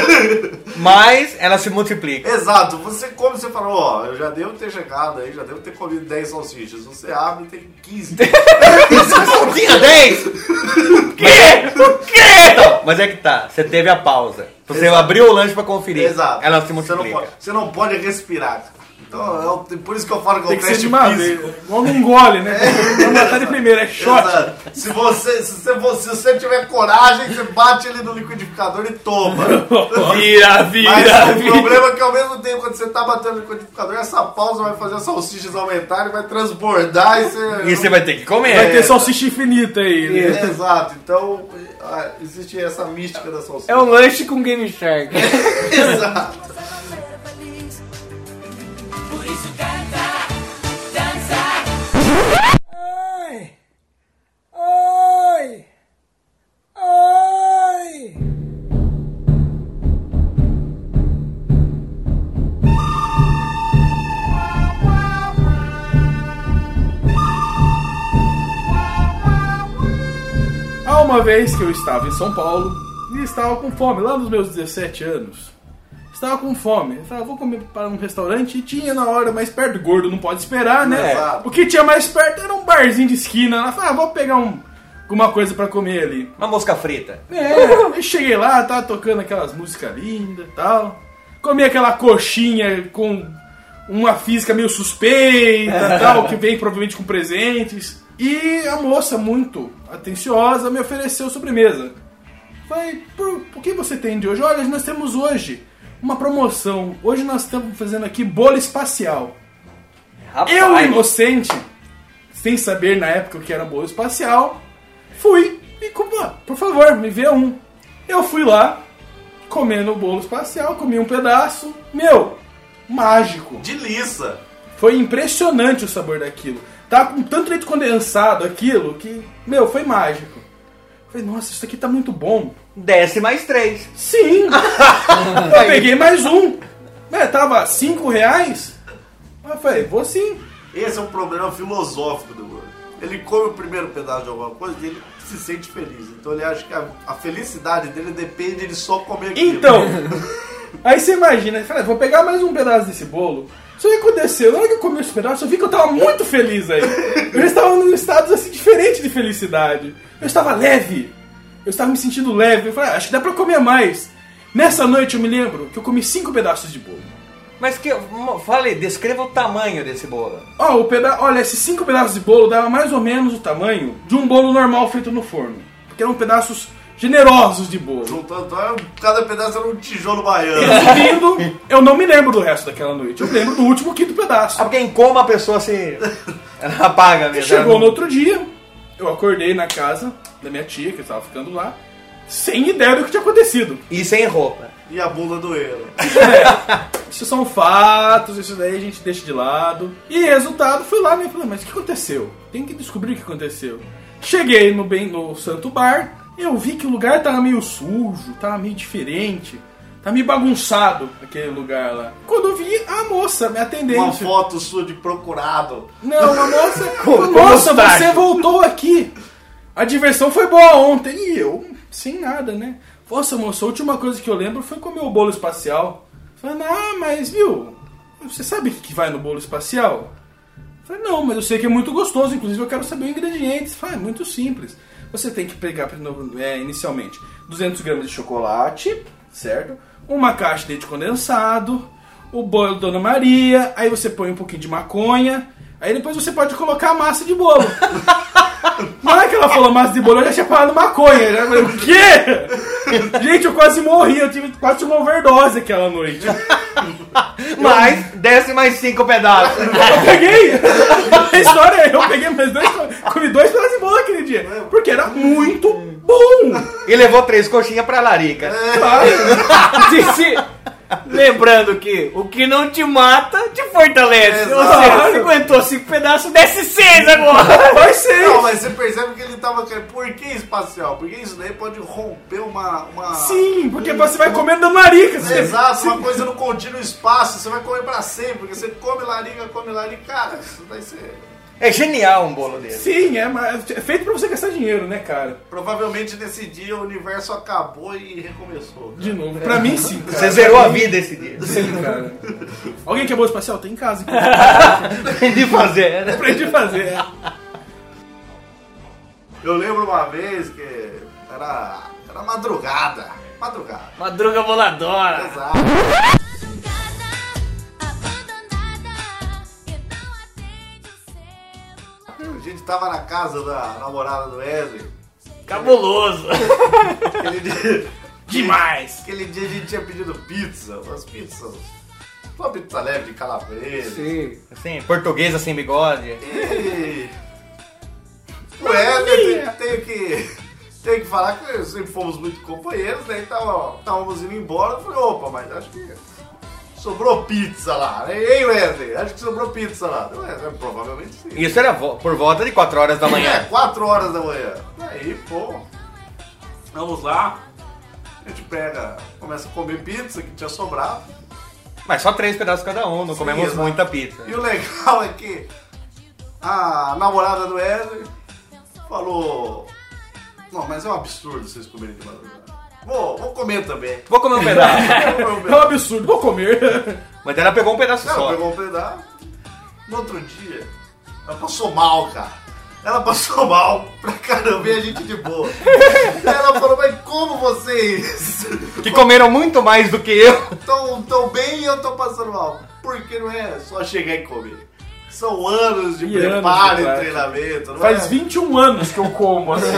Mas ela se multiplica. Exato, você come, você fala, ó, eu já devo ter chegado aí, já devo ter comido dez salsichas. Você abre e tem quinze. Você não tinha dez? Que? O quê? Então, mas é que tá. Você teve a pausa. Você Exato. abriu o lanche pra conferir. Exato. Ela se Você não, multiplica. pode, você não pode respirar. Então, é o- por isso que eu falo que é Tem um que ser teste de uma físico. vez. Igual num gole, né? Vamos matar de primeira, é shot. Exato. Se você, se, você, se você tiver coragem, você bate ele no liquidificador e toma. Vira, vira, Mas o vira. problema é que ao mesmo tempo, quando você tá batendo no liquidificador, essa pausa vai fazer as salsichas aumentarem, vai transbordar e você... E você vai ter que comer. Vai ter salsicha infinita aí. Né? É, exato. Então, ah, existe essa mística da salsicha. É um lanche com Game Shark. Exato. Ai! Ai! Ai! Há uma vez que eu estava em São Paulo e estava com fome, lá nos meus dezessete anos. Estava com fome. Eu falei, vou comer para um restaurante e tinha na hora mais perto. Gordo não pode esperar, né? Exato. O que tinha mais perto era um barzinho de esquina. Lá, falei, ah, vou pegar um, alguma coisa para comer ali. Uma mosca frita. É, e cheguei lá, tava tocando aquelas músicas lindas e tal. Comi aquela coxinha com uma física meio suspeita tal, que vem provavelmente com presentes. E a moça, muito atenciosa, me ofereceu sobremesa. Falei, por, por que você tem de hoje? Olha, nós temos hoje uma promoção. Hoje nós estamos fazendo aqui bolo espacial. Rapaz. Eu, inocente, sem saber na época o que era bolo espacial, fui e, pô, por favor, me vê um. Eu fui lá, comendo o bolo espacial, comi um pedaço. Meu, mágico. De liça. Foi impressionante o sabor daquilo. Tava com tanto leite condensado aquilo que, meu, foi mágico. Falei, nossa, isso aqui tá muito bom. Desce mais três. Sim! Eu peguei mais um. É, tava cinco reais. Eu falei, vou sim. Esse é um problema filosófico do gordo. Ele come o primeiro pedaço de alguma coisa e ele se sente feliz. Então ele acha que a, a felicidade dele depende de só comer aquilo. Então, aí você imagina, eu falei, vou pegar mais um pedaço desse bolo. Só que aconteceu, na hora que eu comi esse pedaço, eu vi que eu tava muito feliz aí. Eu estava num estado assim, diferente de felicidade. Eu estava leve. Eu estava me sentindo leve. Eu falei, ah, acho que dá pra comer mais. Nessa noite eu me lembro que eu comi cinco pedaços de bolo. Mas que. Fale, descreva o tamanho desse bolo. Ó, o peda olha, esses cinco pedaços de bolo dava mais ou menos o tamanho de um bolo normal feito no forno. Porque eram pedaços generosos de bolo. Juntando, cada pedaço era um tijolo baiano. Resumindo, eu não me lembro do resto daquela noite. Eu lembro do último quinto pedaço. Ah, porque em coma a pessoa se... ela apaga mesmo. Chegou ela no não- outro dia, eu acordei na casa da minha tia, que estava ficando lá, sem ideia do que tinha acontecido. E sem roupa. E a bunda doendo. Isso são fatos, isso daí a gente deixa de lado. E resultado, fui lá e falei, mas o que aconteceu? Tem que descobrir o que aconteceu. Cheguei no, bem, no Santo Bar, eu vi que o lugar tava meio sujo, tava meio diferente. Tá meio bagunçado aquele lugar lá. Quando eu vi a moça me atendendo. Uma foto sua de procurado. Não, a moça. Com- Moça, com mostacho. você voltou aqui. A diversão foi boa ontem. E eu, sem nada, né? Nossa, moça, a última coisa que eu lembro foi comer o bolo espacial. Falei, ah, mas viu? Você sabe o que vai no bolo espacial? Falei, não, mas eu sei que é muito gostoso. Inclusive, eu quero saber os ingredientes. Falei, é muito simples. Você tem que pegar, é, inicialmente, duzentos gramas de chocolate, certo? Uma caixa de leite condensado, o bolo Dona Maria, aí você põe um pouquinho de maconha, aí depois você pode colocar a massa de bolo. Na hora que ela falou massa de bolo, eu já tinha falado maconha. Eu falei, o quê? Gente, eu quase morri, eu tive quase uma overdose aquela noite. Mas, desce mais cinco pedaços. Eu peguei, a história é, eu peguei mais dois, comi dois pedaços de bolo aquele dia, porque era muito bom. E levou três coxinhas pra larica. Se- se- Lembrando que o que não te mata, te fortalece. Ou Exato. seja, você aguentou cinco pedaços, desce seis agora. Vai ser. Não, mas você percebe que ele tava querendo. Por que espacial? Porque isso daí pode romper uma. uma... Sim, porque você vai comendo da larica. Você... Exato, uma coisa no contínuo espaço, você vai comer pra sempre, porque você come larica, come larica, cara, isso vai ser. É genial um bolo desse. Sim, é, mas é feito pra você gastar dinheiro, né, cara? Provavelmente nesse dia o universo acabou e recomeçou. Cara. De novo. Pra mim, sim, cara. Você zerou a vida esse dia. Sim, cara. Alguém que é bom espacial? Tem em casa. De fazer, né? Aprendi a fazer. Eu lembro uma vez que era, era madrugada. Madrugada. Madruga voladora. Exato. A gente tava na casa da namorada do Wesley. Cabuloso. Aquele dia, Demais. aquele dia a gente tinha pedido pizza, umas pizzas. Uma pizza leve de calabresa. Sim. Assim, portuguesa sem bigode. E o Wesley, tenho que, tenho que falar que sempre fomos muito companheiros, né? Então, estávamos indo embora. Eu falei, opa, mas acho que sobrou pizza lá, né? Ei, Wesley, acho que sobrou pizza lá. Wesley, provavelmente sim. Isso era vo- por volta de quatro horas da É, manhã. quatro horas da manhã. Aí, pô, vamos lá. A gente pega, começa a comer pizza que tinha sobrado. Mas só três pedaços cada um, não Sim, comemos exato. muita pizza. E o legal é que a namorada do Wesley falou: não, mas é um absurdo vocês comerem de madrugada. Vou, vou comer também. Vou comer um pedaço. Vou comer um É um pedaço. absurdo. Vou comer. Mas ela pegou um pedaço Ela só. pegou um pedaço. No outro dia, ela passou mal, cara. Ela passou mal pra caramba e a gente de boa. Aí ela falou: mas como vocês Que comeram muito mais do que eu. tão, tão bem e eu tô passando mal? Porque não é só chegar e comer. São anos de E anos preparo de e prática. treinamento. Não Faz é? vinte e um anos que eu como, assim.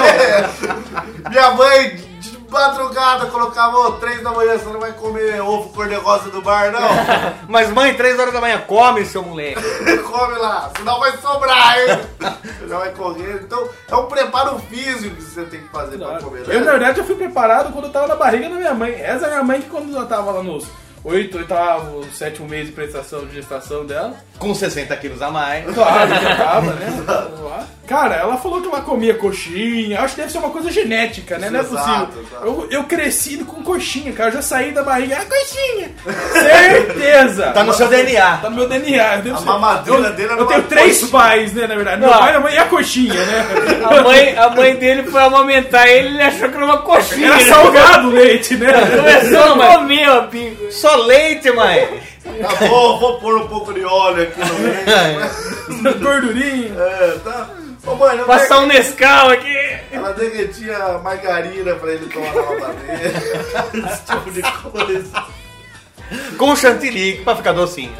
Minha mãe de madrugada colocava: ô, três da manhã, você não vai comer ovo cor-de-rosa do bar, não? Mas mãe, três horas da manhã, come, seu moleque. Come lá, senão vai sobrar, hein? Você já vai correr. Então, é um preparo físico que você tem que fazer pra comer, né? Eu, na verdade, eu fui preparado quando eu tava na barriga da minha mãe. Essa é a minha mãe que quando eu tava lá nos oito, oitavo, sétimo mês de prestação de gestação dela. Com sessenta quilos a mais. Claro, já tava, né? Tava lá. Cara, ela falou que ela comia coxinha. Acho que deve ser uma coisa genética, né? Não é Exato, possível. exato. Eu, eu cresci com coxinha, cara. Eu já saí da barriga. Ah, coxinha! Certeza! Tá no seu D N A. Tá no meu D N A. Eu, devo A ser- mamadeira eu, dele era eu tenho uma três coxinha. pais, né, na verdade. Meu Não. pai, a mãe e a coxinha, né? A mãe, a mãe dele foi amamentar ele e ele achou que era uma coxinha. Era salgado o leite, né? Começou Não, a mas- comer, ó, pingo. Só leite, mãe. Tá bom, vou pôr um pouco de óleo aqui no meio. Gordurinha. É, tá. Ô, mãe, não Passar um Nescau aqui. Ela derretia margarina pra ele tomar na mamadeira. Esse tipo de coisa. Com chantilly pra ficar docinho.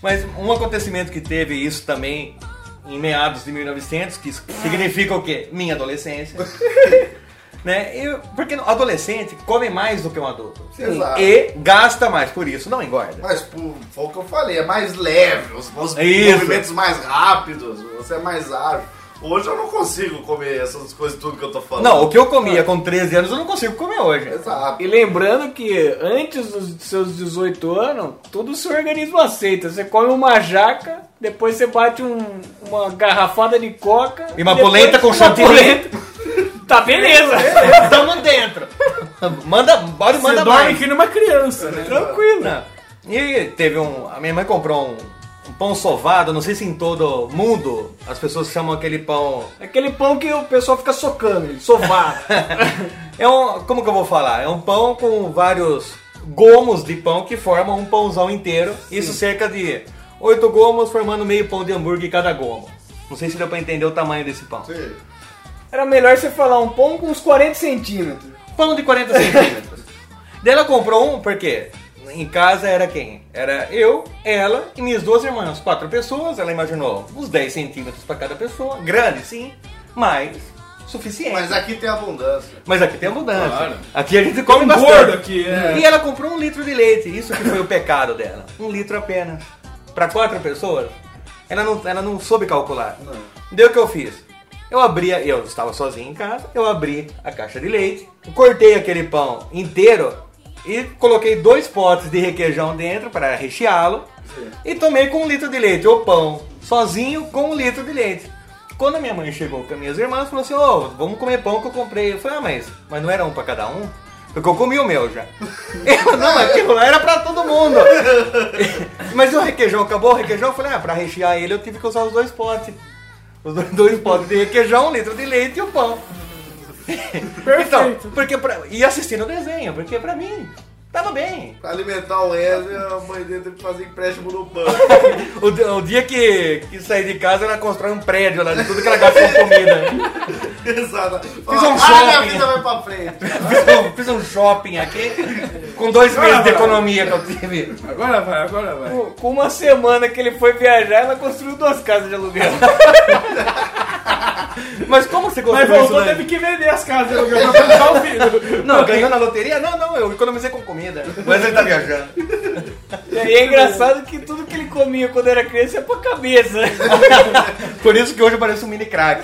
Mas um acontecimento que teve isso também em meados de mil e novecentos, que significa o quê? Minha adolescência. Né? Eu, porque o adolescente come mais do que um adulto. Exato. E gasta mais, por isso não engorda. Mas pô, foi o que eu falei, é mais leve, os, os Isso. movimentos mais rápidos, você é mais ágil. Hoje eu não consigo comer essas coisas tudo que eu tô falando. Não, o que eu comia com treze anos eu não consigo comer hoje. Exato. E lembrando que antes dos seus dezoito anos, tudo o seu organismo aceita. Você come uma jaca, depois você bate um- uma garrafada de coca. E uma depois polenta com uma chantilly. polenta. Tá beleza. Tamo dentro. Manda, pode Você mandar dorme mais. que nem uma criança, né? Tranquilo. Não. E teve um. A minha mãe comprou um, um pão sovado, não sei se em todo mundo as pessoas chamam aquele pão. Aquele pão que o pessoal fica socando, ele, sovado. É um. Como que eu vou falar? É um pão com vários gomos de pão que formam um pãozão inteiro. Isso cerca de oito gomos, formando meio pão de hambúrguer cada gomo. Não sei se deu pra entender o tamanho desse pão. Sim. Era melhor você falar um pão com uns quarenta centímetros. Pão de quarenta centímetros. Daí ela comprou um, porque em casa era quem? Era eu, ela e minhas duas irmãs. Quatro pessoas, ela imaginou uns dez centímetros pra cada pessoa. Grande, sim, mas suficiente. Mas aqui tem abundância. Mas aqui tem abundância. Claro. Aqui a gente come um bastante. gordo aqui, é. E ela comprou um litro de leite. Isso que foi o pecado dela. Um litro apenas. Pra quatro pessoas. Ela não, ela não soube calcular. Não. Deu o que eu fiz. Eu abria, eu estava sozinho em casa, eu abri a caixa de leite, cortei aquele pão inteiro e coloquei dois potes de requeijão dentro para recheá-lo e tomei com um litro de leite, o pão sozinho com um litro de leite. Quando a minha mãe chegou com as minhas irmãs, falou assim, ô, vamos comer pão que eu comprei. Eu falei, ah, mas, mas não era um para cada um? Porque eu comi o meu já. Eu, não, mas aquilo lá era para todo mundo. Mas o requeijão, acabou o requeijão, eu falei, ah, para rechear ele eu tive que usar os dois potes. Os dois, dois potes de requeijão, um litro de leite e o pão. Então, porque pra, e assistindo o desenho, porque pra mim, tava bem. Pra alimentar o Wesley, a mãe dele teve que fazer empréstimo no banco. O, di- o dia que, que sair de casa, ela constrói um prédio lá de tudo que ela gastou com comida. Exato. Fiz um Ah, minha shopping. vida vai pra frente. Fiz um, fiz um shopping aqui, com dois meses de economia que eu tive. Agora vai, agora vai. Com- Com uma semana que ele foi viajar, ela construiu duas casas de aluguel. Mas como você Mas construiu isso voltou, daí? teve que vender as casas de aluguel pra pagar o filho. Não, ganhou na loteria? Não, não, eu economizei com comida. Mas ele tá viajando. E aí é engraçado que tudo que ele comia quando era criança ia pra cabeça. Por isso que hoje eu pareço um mini crack.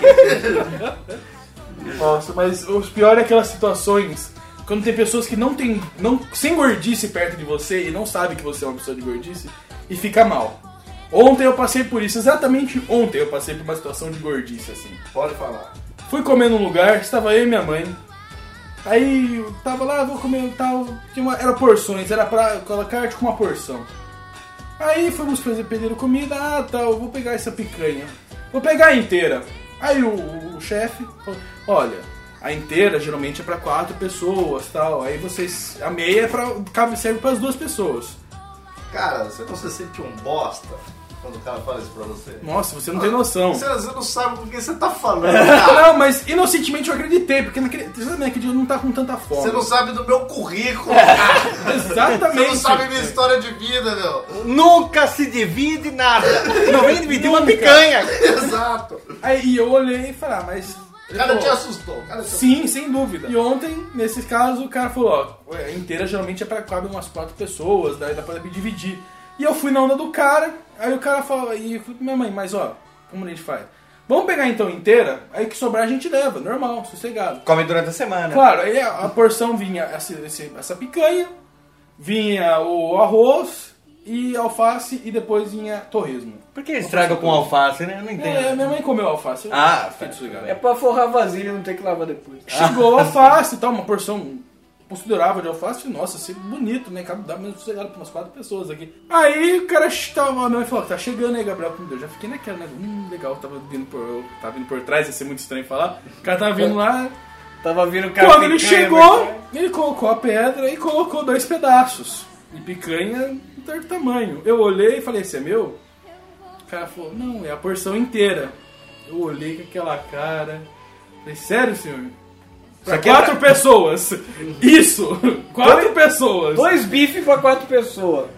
Nossa, mas o pior é aquelas situações quando tem pessoas que não tem, não, sem gordice perto de você e não sabem que você é uma pessoa de gordice e fica mal. Ontem eu passei por isso, exatamente ontem eu passei por uma situação de gordice assim. Pode falar. Fui comer num lugar, estava eu e minha mãe. Aí eu tava lá, vou comer tal. Tinha uma, era porções, era pra colocar tipo uma porção. Aí fomos fazer pediram comida, ah tá, eu vou pegar essa picanha. Vou pegar inteira. Aí o, o, o chefe falou, olha, a inteira geralmente é pra quatro pessoas tal. Aí vocês. A meia é pra, cabe, serve pras duas pessoas. Cara, você não se sente um bosta quando o cara fala isso pra você? Nossa, você não tem noção. Você, você não sabe com quem você tá falando, cara. Não, mas inocentemente eu acreditei, porque naquele, você sabe, naquele dia eu não tava com tanta fome. Você não sabe do meu currículo, cara. Exatamente. Você não sabe minha história de vida, meu. Nunca se divide nada. Não vem dividir uma picanha. Exato. Aí eu olhei e falei, ah, mas. O cara Pô, te assustou. O cara te Sim, sem dúvida. E ontem, nesse caso, o cara falou, ó, a inteira geralmente é pra caber umas quatro pessoas, daí dá pra dividir. E eu fui na onda do cara, aí o cara falou, e eu falei, minha mãe, mas ó, como a gente faz? Vamos pegar então inteira, aí que sobrar a gente leva, normal, sossegado. Come durante a semana. Claro, aí a, a porção vinha essa, esse- essa picanha, vinha o arroz e alface e depois vinha torresmo. Por que estraga com alface, né? Eu não entendo. É, minha mãe comeu alface. eu Ah, fiquei desligado. É pra forrar vasilha e não ter que lavar depois. Chegou alface e tal, uma porção considerável de alface. Nossa, assim, bonito, né? Cabe dar mesmo sossegado pra umas quatro pessoas aqui. Aí o cara tava, a minha mãe falou, tá chegando aí, Gabriel. Eu já fiquei naquela, né? Hum, legal, tava vindo por, eu tava vindo por trás, ia ser muito estranho falar. O cara tava vindo lá. Tava vindo o cara Quando ele picanha, chegou, mas- ele colocou a pedra e colocou dois pedaços de picanha de certo tamanho. Eu olhei e falei, esse é meu? O cara falou, não, é a porção inteira. Eu olhei com aquela cara. Falei, sério, senhor? Pra Isso aqui é quatro pra- pessoas. Isso! Quatro pessoas. Dois bifes pra quatro pessoas.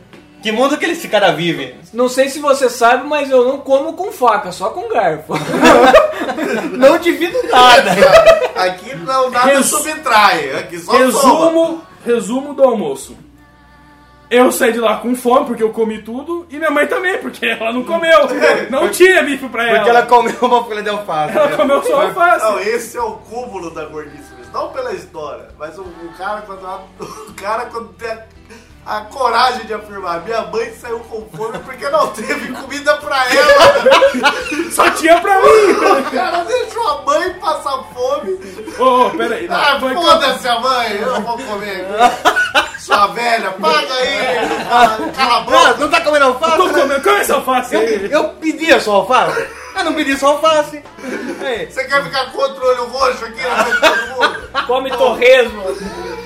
Que mundo que esse cara vive? Não sei se você sabe, mas eu não como com faca, só com garfo. Não divido nada. Aqui não, nada Res- subtrai. Aqui só soma. Resumo, resumo do almoço. Eu saí de lá com fome, porque eu comi tudo, e minha mãe também, porque ela não comeu. Não tinha bife pra ela. Porque ela comeu uma folha de alface. Ela comeu só alface. Não, esse é o cúmulo da gordice. Não pela história, mas o, o cara quando o cara quando tem a, a coragem de afirmar, minha mãe saiu com fome porque não teve comida pra ela. Só tinha pra mim. O cara deixou a mãe passar fome. Ô, oh, peraí. Não, Ah, foi que- foda-se a mãe, eu não vou comer. Sua velha, paga aí. Ah, cala a Ah, boca. não tá comendo alface? Tô comendo, come essa alface aí. Eu pedi a sua alface? Eu não pedi sua alface. Aí, Você quer ficar com outro olho roxo aqui na frente de todo mundo? Come torresmo. Você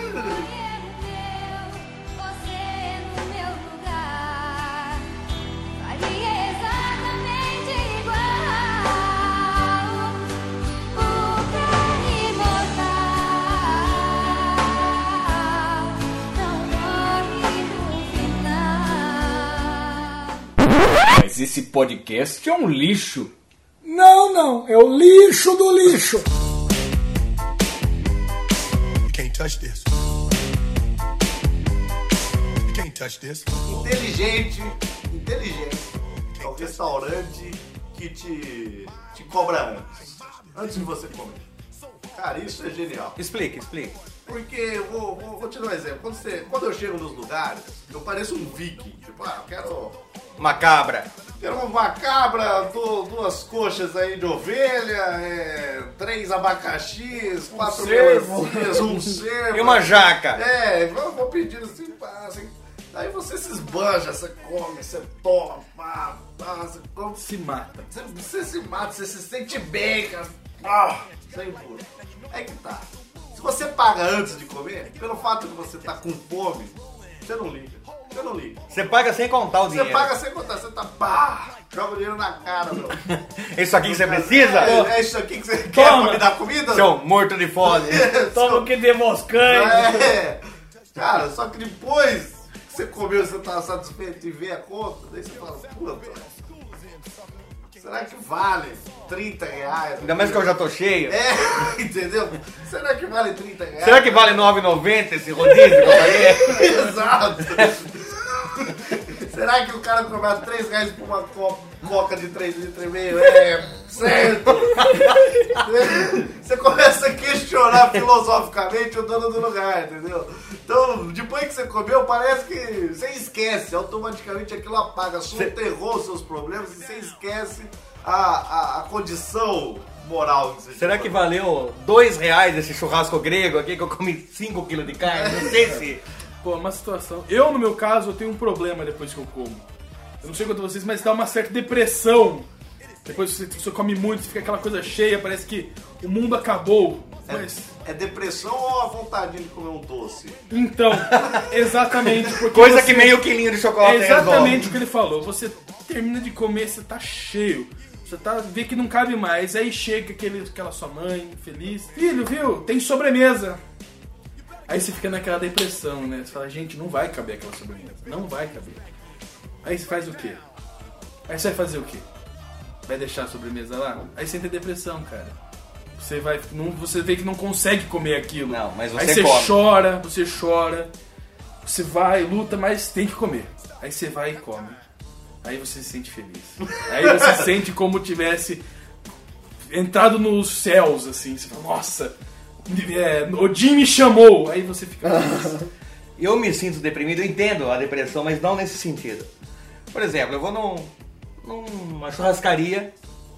no meu lugar faria exatamente igual. Porque imortal não morre no final. Mas esse podcast é um lixo. Não, não, é o lixo do lixo. You can't touch this. You can't touch this. Inteligente, inteligente. É o restaurante que te, te cobra antes. Antes de você comer. Cara, isso é genial. explica, explica. Porque, vou, vou, vou te dar um exemplo. Quando, você, quando eu chego nos lugares, eu pareço um viking. Tipo, ah, eu quero, Uma cabra. quero uma cabra, du- duas coxas aí de ovelha, é, três abacaxis, quatro cervo. melancias, um cervo. E uma jaca. É, vou, vou pedindo assim, pá, assim. Daí você se esbanja, você come, você toma, pá, pá, você come. Se mata. Você, você se mata, você se sente bem, cara. Ah, sem puro. É que tá. Se você paga antes de comer, pelo fato de você estar com fome, você não liga. Você não liga. Você paga sem contar o Você dinheiro. paga sem contar, você tá pá, joga o dinheiro na cara, meu. Isso aqui que você precisa? É, é isso aqui que você quer pra me dar comida? Seu morto de fome. Toma o que demoscante. É. Cara, só que depois que você comeu, você tá satisfeito e vê a conta, daí você fala, puta, será que vale trinta reais? Ainda mais que eu já tô cheio. É, entendeu? Será que vale trinta reais? Será que vale nove reais e noventa centavos esse rodízio que eu paguei? Exato. Será que o cara cobrar três reais por uma co- coca de três litros e meio? É, certo. Você começa a questionar filosoficamente o dono do lugar, entendeu? Então, depois que você comeu, parece que você esquece. Automaticamente aquilo apaga, soterrou os seus problemas e você esquece a, a, a condição moral que você Será tinha. que valeu dois reais esse churrasco grego aqui que eu comi cinco quilos de carne? Não sei se... Pô, uma situação. Eu, no meu caso, eu tenho um problema depois que eu como. Eu não sei quanto vocês, mas dá uma certa depressão. Depois que você, você come muito, fica aquela coisa cheia, parece que o mundo acabou. Mas, É depressão ou a vontade de comer um doce? então, exatamente. Porque Coisa você- que meio quilinho de chocolate É exatamente resolve. o que ele falou. Você termina de comer, você tá cheio. Você tá, vê que não cabe mais. Aí chega aquele, aquela sua mãe feliz. Filho, viu? Tem sobremesa. Aí você fica naquela depressão, né? Você fala, gente, não vai caber aquela sobremesa. Não vai caber. Aí você faz o quê? Aí você vai fazer o quê? Vai deixar a sobremesa lá? Aí você entra em depressão, cara. Você vai, não, você vê que não consegue comer aquilo. Não, mas Aí você você come. chora, você chora. Você vai, luta, mas tem que comer. Aí você vai e come. Aí você se sente feliz. Aí você sente como tivesse entrado nos céus, assim. Você fala, nossa, é, Odin me chamou. Aí você fica feliz. Eu me sinto deprimido, eu entendo a depressão, mas não nesse sentido. Por exemplo, eu vou num, numa churrascaria,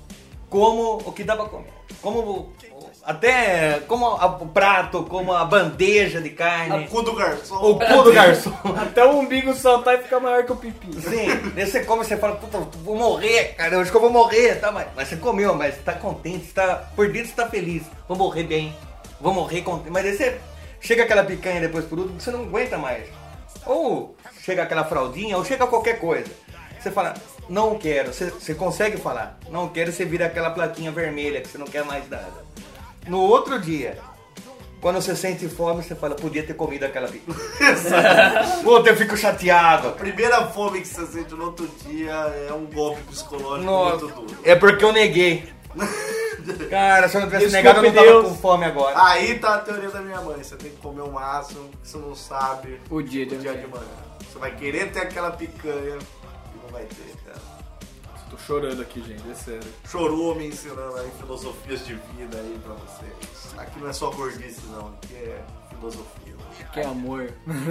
como o que dá pra comer. Como até como a- o prato, como a bandeja de O carne, cu do garçom. o cu do garçom. Até o umbigo saltar e ficar maior que o pipi. Sim, daí você come e você fala, puta, vou morrer, cara, eu acho que eu vou morrer, tá? Mas, mas você comeu, mas você tá contente, você tá, por dentro você tá feliz, vou morrer bem, vou morrer contente. Mas daí você chega aquela picanha depois por último, você não aguenta mais. Ou chega aquela fraldinha, ou chega qualquer coisa. Você fala, não quero, você, você consegue falar, não quero, você vira aquela plaquinha vermelha que você não quer mais nada. No outro dia, Quando você sente fome, você fala, podia ter comido aquela pizza. Puta, eu fico chateado. A primeira fome que você sente no outro dia é um golpe psicológico Nossa, muito duro. é porque eu neguei. Cara, se eu não tivesse Desculpe, negado, eu não tava Deus. com fome agora. Aí tá a teoria da minha mãe. Você tem que comer o máximo, que você não sabe O dia de o dia de manhã. Você vai querer ter aquela picanha e não vai ter, cara. Tô chorando aqui, gente, é sério. Chorou me ensinando aí filosofias de vida aí pra vocês. Aqui não é só gordice não, aqui é filosofia. Que é amor.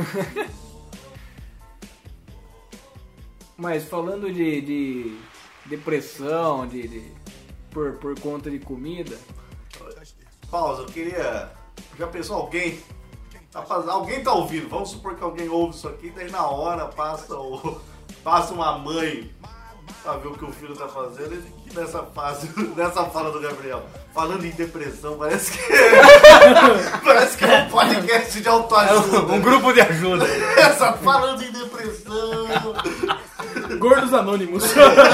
Mas falando de, de depressão, de, de por, por conta de comida, Pausa, eu queria... Já pensou alguém... Rapaz, alguém tá ouvindo, vamos supor que alguém ouve isso aqui, daí na hora passa, o, passa uma mãe pra ver o que o filho tá fazendo e nessa fase, nessa fala do Gabriel, falando em depressão, parece que parece que é um podcast de autoajuda. Um grupo de ajuda. Essa falando em depressão. Gordos Anônimos.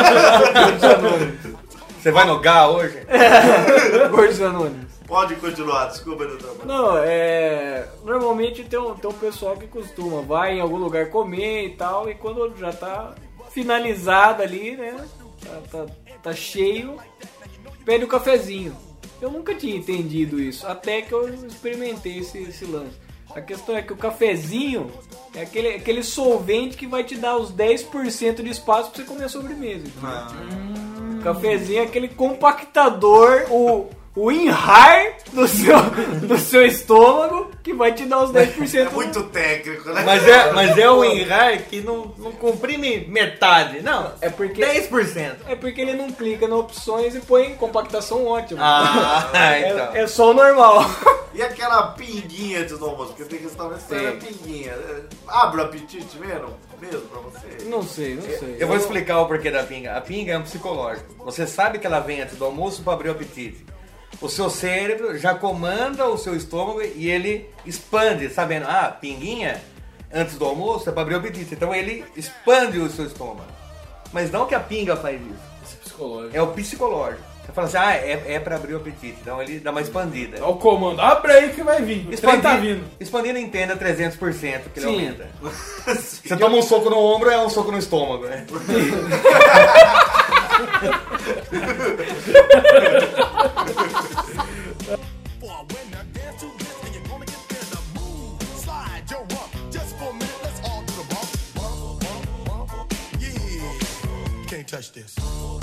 Você vai no G A hoje? gordos anônimos. Pode continuar, desculpa do trabalho. Não, é. Normalmente tem um, tem um pessoal que costuma, vai em algum lugar comer e tal, e quando já tá finalizado ali, né? Tá, tá, tá cheio, pede o cafezinho. Eu nunca tinha entendido isso, até que eu experimentei esse, esse lance. A questão é que o cafezinho é aquele, aquele solvente que vai te dar os dez por cento de espaço pra você comer a sobremesa. Ah. O cafezinho é aquele compactador, o, o inhar do seu, do seu estômago que vai te dar os dez por cento. É muito técnico, né? Mas é, mas é o Enrar que não, não comprime metade. Não, É porque, dez por cento. é porque ele não clica nas opções e põe compactação ótima. Ah, então. é, é só o normal. E aquela pinguinha antes do almoço? Porque tem restaurante que serve a pinguinha. Abre o apetite mesmo? Mesmo pra você? Não sei, não sei. Eu vou explicar o porquê da pinga. A pinga é um psicológico. Você sabe que ela vem antes do almoço para abrir o apetite. O seu cérebro já comanda o seu estômago e ele expande, sabendo, ah, pinguinha antes do almoço é para abrir o apetite. Então ele expande o seu estômago. Mas não que a pinga faz isso. Esse psicológico. É o psicológico. Você fala assim, ah, é, é para abrir o apetite. Então ele dá uma expandida. É o comando. Abre aí que vai vir. O trem tá vindo. Expandindo entenda trezentos por cento que ele Sim. aumenta. Você toma um soco no ombro, é um soco no estômago, né? You can't touch this.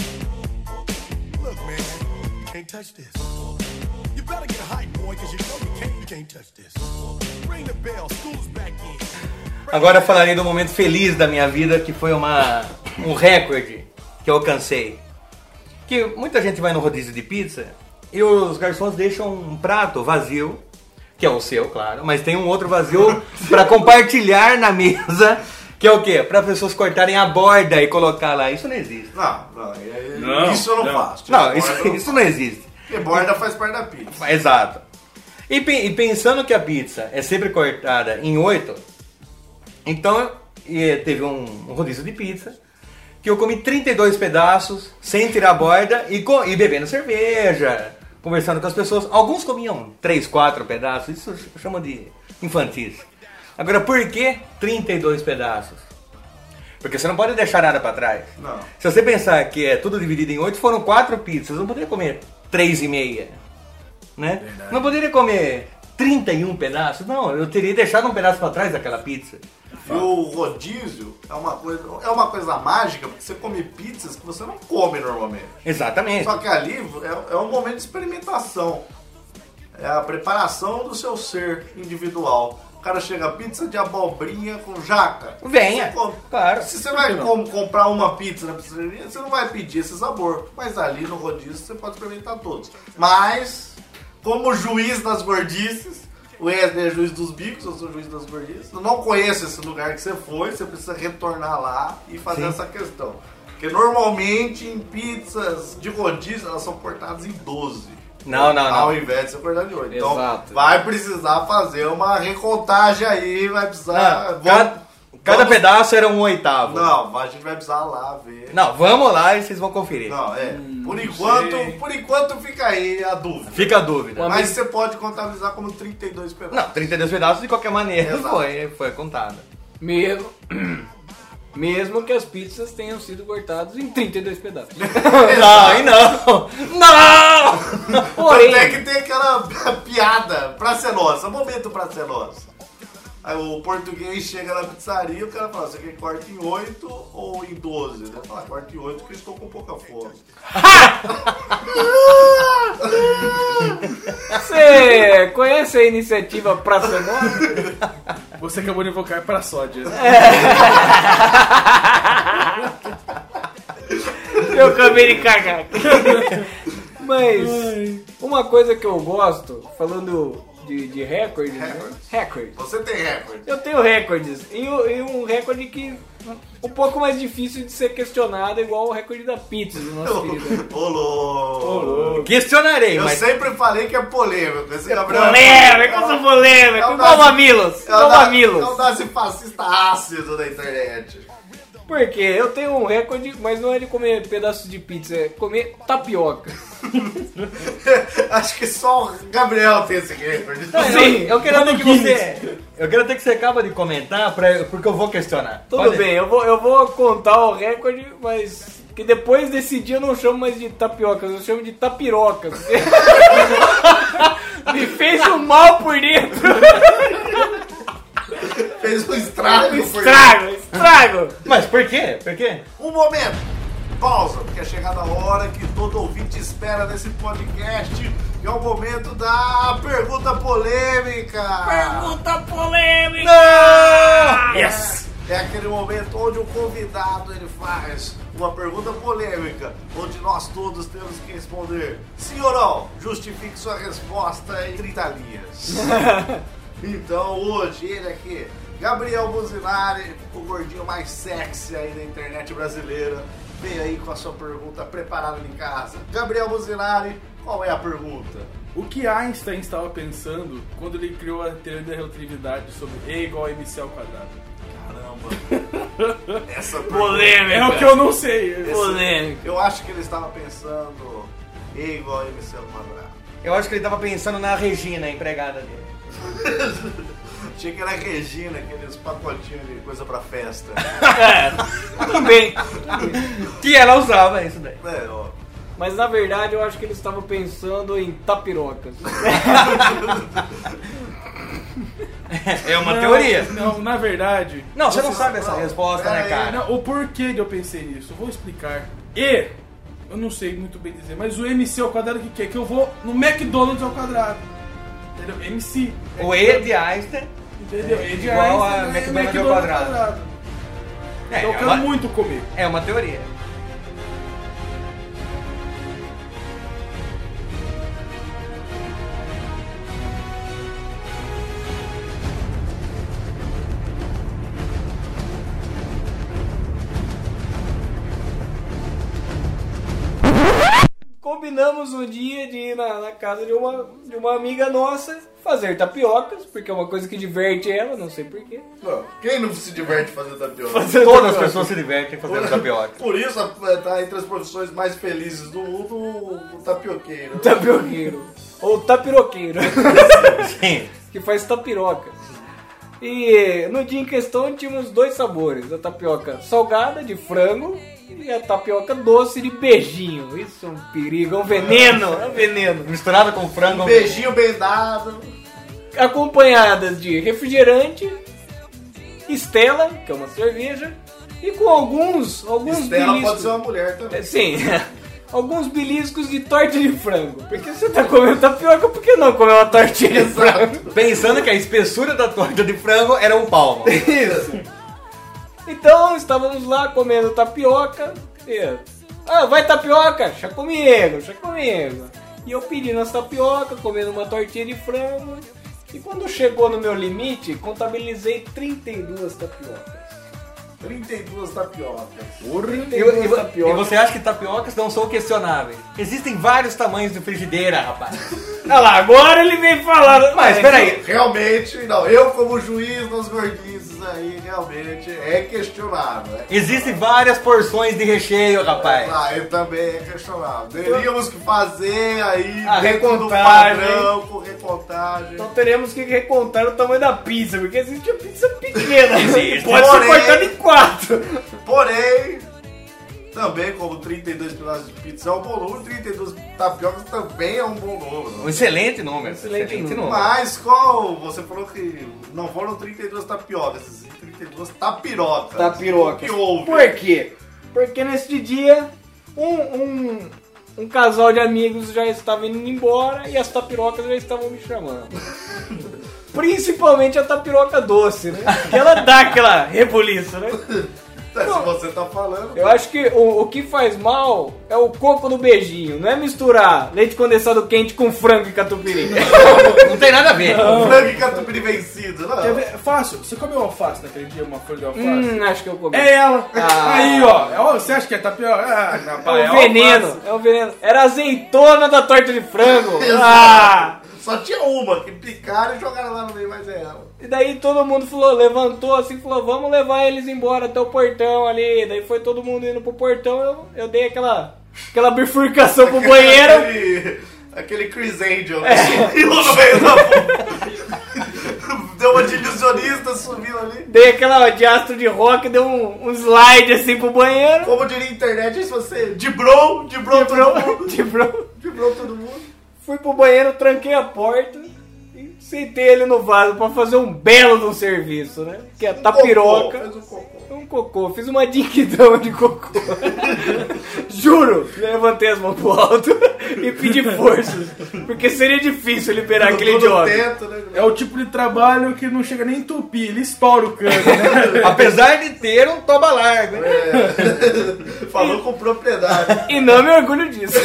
Look, man, you can't touch this. You better get hype, boy, cause you know you can't, you can't touch this. Ring the bell, school's back in. Agora eu falarei do momento feliz da minha vida, que foi uma, um recorde que eu alcancei. Que muita gente vai no rodízio de pizza e os garçons deixam um prato vazio, que é o seu, claro, mas tem um outro vazio para compartilhar na mesa, que é o quê? Para pessoas cortarem a borda e colocar lá. Isso não existe. Não, não, é- Não, isso eu não, não. faço. Não, Borda isso, eu não isso não existe. Porque borda faz parte da pizza. Exato. E, pe- e pensando que a pizza é sempre cortada em oito, então e teve um, um rodízio de pizza que eu comi trinta e dois pedaços sem tirar a borda e, co- e bebendo cerveja, conversando com as pessoas. Alguns comiam três, quatro pedaços, isso chama de infantis. Agora, por que trinta e dois pedaços? Porque você não pode deixar nada pra trás. Não. Se você pensar que é tudo dividido em oito, foram quatro pizzas, eu não poderia comer três e meia, né? Não poderia comer trinta e um pedaços, não, eu teria deixado um pedaço pra trás daquela pizza. E o rodízio é uma coisa, é uma coisa mágica, porque você come pizzas que você não come normalmente. Exatamente. Só que ali é, é um momento de experimentação. É a preparação do seu ser individual. O cara chega, pizza de abobrinha com jaca. Venha, Você come. claro. Se você vai com- comprar uma pizza na pizzaria, você não vai pedir esse sabor. Mas ali no rodízio você pode experimentar todos. Mas, como juiz das gordices, o Wesley é juiz dos bicos, eu sou juiz das gordices. Eu não conheço esse lugar que você foi, você precisa retornar lá e fazer Sim. essa questão. Porque normalmente em pizzas de rodízio elas são cortadas em doze. Não, não, não. Ao invés de ser cortado em oito. Então Exato. vai precisar fazer uma recontagem aí, vai precisar. Ah, vamos- cada, Cada Vamos- pedaço era um oitavo. Não, a gente vai precisar lá ver. Não, vamos lá e vocês vão conferir. Não, é. por enquanto, sei. por enquanto fica aí a dúvida. Fica a dúvida. Mas você pode contabilizar como trinta e dois pedaços. Não, trinta e dois pedaços de qualquer maneira Exato. foi, foi contada. Mesmo, mesmo que as pizzas tenham sido cortadas em trinta e dois pedaços. Não, aí não! Não! Porém, Até que tem aquela piada pra ser nossa, momento pra ser nossa. Aí o português chega na pizzaria e o cara fala, você quer que corte em oito ou em doze? Ele fala, corte em oito porque eu estou com pouca fome. você conhece a iniciativa Praça Nova? Você acabou de invocar pra sódia. Eu acabei de cagar. Mas uma coisa que eu gosto, falando de, de recordes, né? Recordes. Recordes. Você tem recorde. Eu tenho recordes. E, o- e um recorde que um pouco mais difícil de ser questionado, igual o recorde da pizza do nosso querido. Ô, louco. Questionarei, Eu mas. sempre falei que é polêmico. Esse Gabriel Polêmico, eu sou polêmico, É o igual Nazi- mamilos, É o igual na- mamilos. é o nazifascista ácido da internet. Porque eu tenho um recorde, mas não é de comer pedaços de pizza, é comer tapioca. Acho que só o Gabriel tem esse recorde. Sim, eu quero ter que você. Eu quero ter que você acaba de comentar, pra, porque eu vou questionar. Tudo Pode- bem, eu vou, eu vou contar o recorde, mas que depois desse dia eu não chamo mais de tapiocas, eu chamo de tapirocas. Me fez um mal por dentro. Fez um estrago. por- Estrago, estrago. Mas por quê? Por quê? Um momento. Pausa, porque é chegada a hora que todo ouvinte espera nesse podcast, que é o momento da pergunta polêmica. Pergunta polêmica. Yes! É aquele momento onde o convidado ele faz uma pergunta polêmica, onde nós todos temos que responder sim ou não. Justifique sua resposta em trinta linhas. Então hoje ele aqui, Gabriel Buzinari, o gordinho mais sexy aí da internet brasileira, veio aí com a sua pergunta preparada em casa. Gabriel Buzinari, qual é a pergunta? O que Einstein estava pensando quando ele criou a teoria da relatividade sobre E igual a mc ao quadrado? Caramba. Essa pergunta. Polêmica. É o que eu não sei. Polêmica. Eu acho que ele estava pensando E igual a mc ao quadrado. Eu acho que ele tava pensando na Regina, a empregada dele. Achei que era a Regina, aqueles pacotinhos de coisa pra festa. É, também. Que ela usava isso daí. É, ó. Mas na verdade eu acho que ele estava pensando em tapirocas. É uma Não, teoria. Não, na verdade. Não, você não Você- sabe essa não, resposta, pera né, aí, cara? Não, o porquê de eu pensei nisso, eu vou explicar. E, eu não sei muito bem dizer, mas o M C ao quadrado o que, que é? Que eu vou no McDonald's ao quadrado. Entendeu? M C. O E de Einstein. Entendeu? E de igual a Einstein é McDonald's ao quadrado. É, Então eu é quero uma- muito comer. É uma teoria. Combinamos um dia de ir na, na casa de uma, de uma amiga nossa fazer tapiocas, porque é uma coisa que diverte ela, não sei porquê. Não, quem não se diverte fazendo tapioca? Todas as pessoas se divertem fazendo tapioca. Por isso a- tá entre as profissões mais felizes do mundo o, o tapioqueiro. Tapioqueiro. Ou tapiroqueiro. Sim. Que faz tapiroca. E no dia em questão tínhamos dois sabores: a tapioca salgada de frango e a tapioca doce de beijinho. Isso é um perigo, é um veneno, é um veneno. Misturada com frango. Um beijinho bem dado. Acompanhadas de refrigerante, Stella, que é uma cerveja, e com alguns, alguns Stella pode beliscos. ser uma mulher também. É, sim, alguns beliscos de torta de frango. Porque você tá comendo tapioca, por que não comer uma tortinha de frango? Pensando que a espessura da torta de frango era um palmo. Isso. Então estávamos lá comendo tapioca. E, ah, vai tapioca? Chá comigo, chá comigo. E eu pedindo as tapioca, comendo uma tortinha de frango. E quando chegou no meu limite, contabilizei trinta e duas tapiocas. trinta e duas tapiocas. Porra. E, e- e você acha que tapiocas não são questionáveis? Existem vários tamanhos de frigideira, rapaz. Olha lá, agora ele vem falando. Mas peraí, Realmente, não, eu como juiz das gordices aí, realmente é questionável. É existem várias porções de recheio, rapaz. Ah, eu também é questionável. Teríamos que fazer aí A dentro do recontagem. padrão, com recontagem. Então teremos que recontar o tamanho da pizza, porque existe a pizza pequena. Existe. Pode ser Porém- cortada em quatro. Porém, também como trinta e dois pedaços de pizza é um bom número, trinta e duas tapiocas também é um bom número. Um excelente número. Excelente número. Mas qual? Você falou que não foram trinta e duas tapiocas, sim, trinta e duas tapirocas. Tapirocas. O que houve? Por quê? Porque neste dia, um, um, um casal de amigos já estava indo embora e as tapirocas já estavam me chamando. Principalmente a tapiroca doce, né? Que ela dá aquela rebuliço, né? Se você tá falando. Eu acho que o, o que faz mal é o coco do beijinho, não é misturar leite condensado quente com frango e catupiry. Não tem nada a ver. Frango e catupiry vencido, não. Quer ver? Fácil, você comeu alface naquele dia, uma folha de alface? hum, acho que eu comi. É ela! Ah. Aí, ó. É, ó, você acha que é tapioca? Ah, É rapaz, o veneno, alface. é o veneno. Era a azeitona da torta de frango. Exato. Ah! Só tinha uma, que picaram e jogaram lá no meio, mas é ela. E daí todo mundo falou, levantou assim, falou, vamos levar eles embora até o portão ali. Daí foi todo mundo indo pro portão, eu, eu dei aquela, aquela bifurcação pro banheiro. Aquele, aquele Chris Angel, né? Subiu no meio da boca. Deu uma de ilusionista, subiu ali. Dei aquela de astro de rock, deu um, um slide assim pro banheiro. Como diria a internet, se você... De bro, de bro, todo mundo. De bro. De bro, todo mundo. Fui pro banheiro, tranquei a porta e sentei ele no vaso pra fazer um belo de um serviço, né? Que é a tapiroca. Cocô, fez um cocô. Um cocô, fiz uma dinquidão de cocô. Juro, levantei as mãos pro alto e pedi força. Porque seria difícil liberar aquele Todo idiota. teto, né? É o tipo de trabalho que não chega nem a entupir, ele estoura o cano, né? Apesar de ter um toba largo, hein? É. Falou com propriedade. E não me orgulho disso.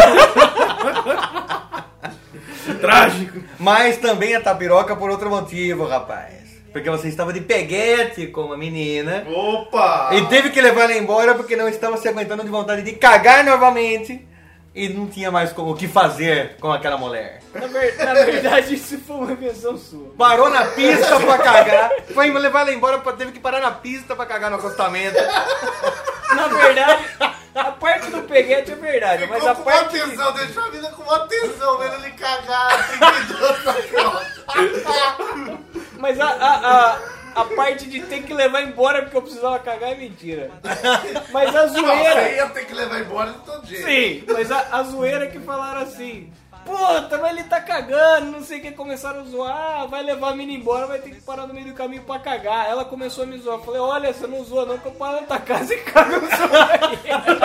Trágico. Mas também a tapiroca por outro motivo, rapaz. Porque você estava de peguete com uma menina Opa! e teve que levar ela embora porque não estava se aguentando de vontade de cagar novamente e não tinha mais como- o que fazer com aquela mulher. Na, ver- na verdade, isso foi uma invenção sua. Parou na pista pra cagar, foi levar ela embora, teve que parar na pista pra cagar no acostamento. Na verdade, a parte do peguete é verdade, mas Ficou a com parte... uma atenção, deixou a vida com uma atenção, vendo ele cagar, trinta e duas tapiocas. Mas a, a, a, a parte de ter que levar embora porque eu precisava cagar é mentira. Mas a Não, você zoeira... ia ter que levar embora de todo jeito. Sim, mas a, a zoeira é que falaram assim... Puta, mas ele tá cagando, não sei o que, começaram a zoar, ah, vai levar a mina embora, vai ter que parar no meio do caminho pra cagar. Ela começou a me zoar, eu falei, olha, você não zoa não, que eu paro na tua casa e cago no seu banheiro.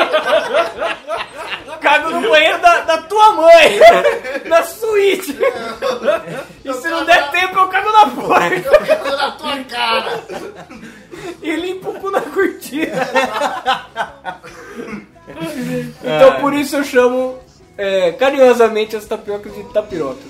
Cago no banheiro da, da tua mãe, na suíte. E se não der tempo, eu cago na porta. Cago na tua cara. E limpo o cu na cortina. Então por isso eu chamo é, carinhosamente as tapiocas de tapirocas.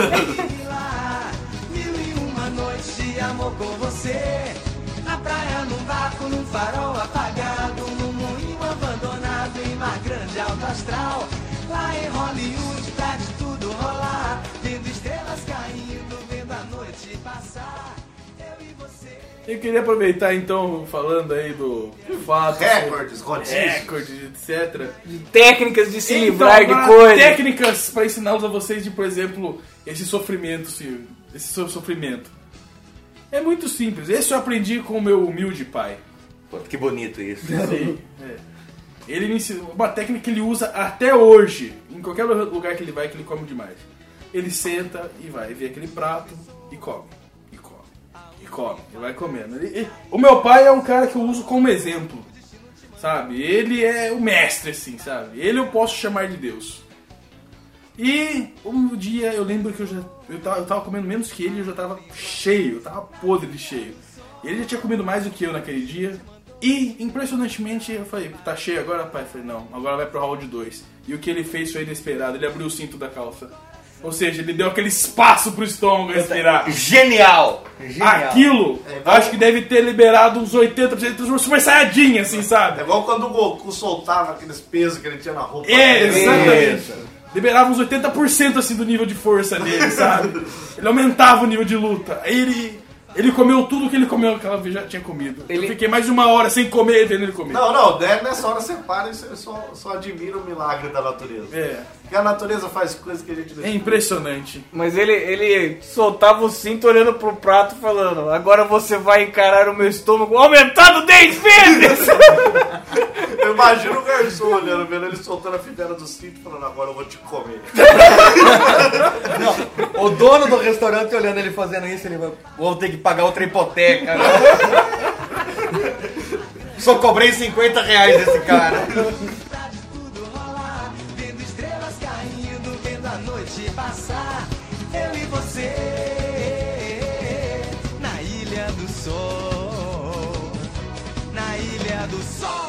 Mil e uma noites de amor com você. Na praia, num barco, num farol apagado. Num moinho abandonado em mar grande alto astral. Lá em Hollywood pra de tudo rolar. Vendo estrelas caindo, vendo a noite passar. Eu e você. Eu queria aproveitar então, falando aí do fato, Recordes, rodízios. recorde, etcétera. Técnicas de se Então, livrar de agora, coisas. técnicas para ensiná-los a vocês de, por exemplo, esse sofrimento, se- esse so- sofrimento. É muito simples. Esse eu aprendi com o meu humilde pai. Pô, que bonito isso. Sim. É. Ele me ensinou uma técnica que ele usa até hoje, em qualquer lugar que ele vai, que ele come demais. Ele senta e vai ver aquele prato e come, e come, e come, e vai comendo. Ele- ele- o meu pai é um cara que eu uso como exemplo, sabe? Ele é o mestre, assim, sabe? Ele eu posso chamar de Deus. E um dia eu lembro que eu já eu tava, eu tava comendo menos que ele e eu já tava cheio, eu tava podre de cheio. Ele já tinha comido mais do que eu naquele dia. E, impressionantemente, eu falei, tá cheio agora, pai? Eu falei, não, agora vai pro round dois. E o que ele fez foi inesperado, ele abriu o cinto da calça. Ou seja, ele deu aquele espaço pro estômago respirar. Genial! Genial. Aquilo, É igual- acho que deve ter liberado uns oitenta por cento de Super Saiyajin, assim, É sabe? igual quando o Goku soltava aqueles pesos que ele tinha na roupa. É, dele. exatamente. Liberava uns oitenta por cento assim do nível de força dele, sabe? Ele aumentava o nível de luta. Aí ele, ele comeu tudo que ele comeu aquela vez, já tinha comido. Ele- Eu fiquei mais de uma hora sem comer vendo ele comer. Não, não, né, nessa hora você para e você só, só admira o milagre da natureza. É, Porque a natureza faz coisas que a gente não é impressionante. Mas ele, ele soltava o cinto olhando pro prato falando: agora você vai encarar o meu estômago aumentado dez vezes! Eu imagino o garçom olhando, vendo ele soltando a fivela do cinto e falando, agora eu vou te comer. O dono do restaurante olhando ele fazendo isso, ele vai, vou ter que pagar outra hipoteca. Né? Só cobrei cinquenta reais desse cara. Tudo rolar, vendo estrelas caindo, vendo a noite passar. Eu e você na ilha do sol, na ilha do sol.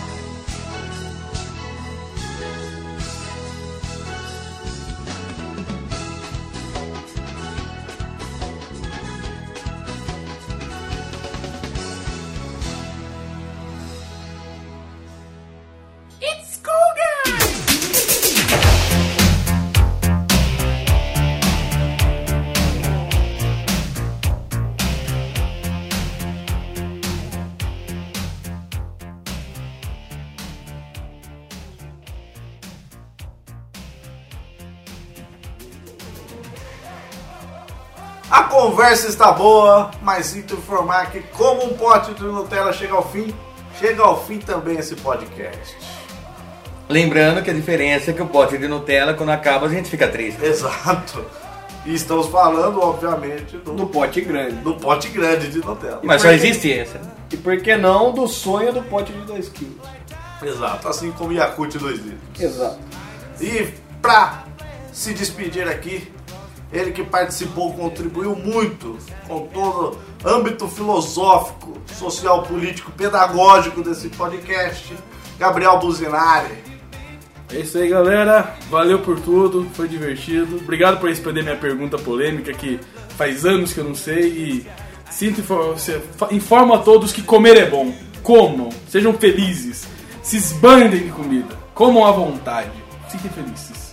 A conversa está boa, mas sinto informar que como um pote de Nutella chega ao fim, chega ao fim também esse podcast. Lembrando que a diferença é que o pote de Nutella, quando acaba, a gente fica triste. Exato. E estamos falando, obviamente, do, Do pote grande. do pote grande de Nutella. Mas só existe essa. E por que não do sonho do pote de dois quilos? Exato, assim como Yakult dois litros. Exato. E pra se despedir aqui, ele que participou, contribuiu muito com todo o âmbito filosófico, social, político, pedagógico desse podcast, Gabriel Buzinari. É isso aí, galera. Valeu por tudo, foi divertido. Obrigado por responder minha pergunta polêmica, que faz anos que eu não sei. E sinto infor- você- fa- informo a todos que comer é bom. Comam, sejam felizes, se esbandem de comida, comam à vontade, fiquem felizes.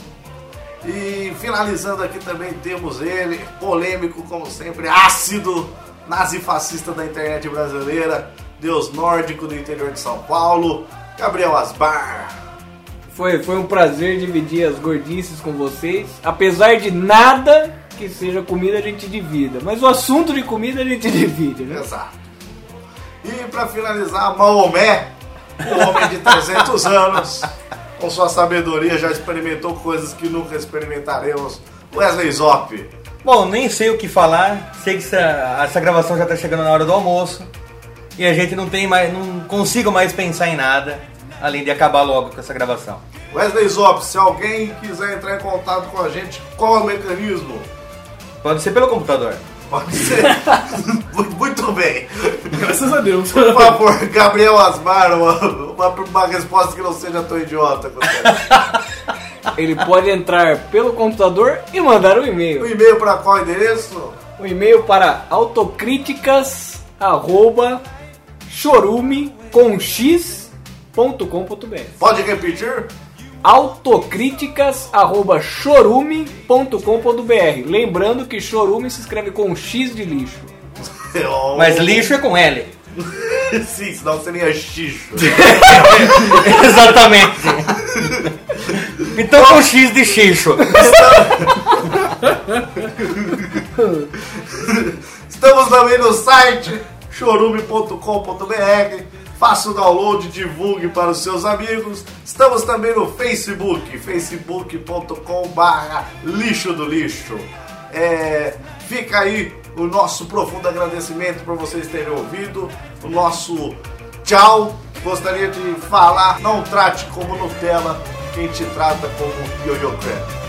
E finalizando aqui também temos ele, polêmico como sempre, ácido, nazifascista da internet brasileira, deus nórdico do interior de São Paulo, Gabriel Asbar. Foi, foi um prazer dividir as gordices com vocês. Apesar de nada que seja comida, a gente divida. Mas o assunto de comida a gente divide, né? Exato. E pra finalizar, Maomé, o homem de trezentos anos, com sua sabedoria já experimentou coisas que nunca experimentaremos, Wesley Zop. Bom, nem sei o que falar. Sei que essa, essa gravação já tá chegando na hora do almoço. E a gente não tem mais, não consigo mais pensar em nada, além de acabar logo com essa gravação. Wesley Zop, se alguém quiser entrar em contato com a gente, qual é o mecanismo? Pode ser pelo computador. Pode ser. Muito bem. Graças a Deus. Por favor, Gabriel Asmar, uma, uma, uma resposta que não seja tão idiota quanto essa. Ele pode entrar pelo computador e mandar um O e-mail. e-mail para qual endereço? Um e-mail para autocríticas arroba chorume com x ponto com ponto b r. Pode repetir? autocríticas arroba chorume ponto com ponto b r. Lembrando que chorume se escreve com X de lixo. Eu- Mas lixo é com L. Sim, senão seria xixo. Exatamente. Então com X de xixo. Estamos também no site chorume ponto com ponto b r. Faça o download, divulgue para os seus amigos. Estamos também no Facebook, facebook ponto com barra lixo do lixo. É, fica aí o nosso profundo agradecimento por vocês terem ouvido. O nosso tchau. Gostaria de falar, não trate como Nutella quem te trata como Yo-Yo Crab.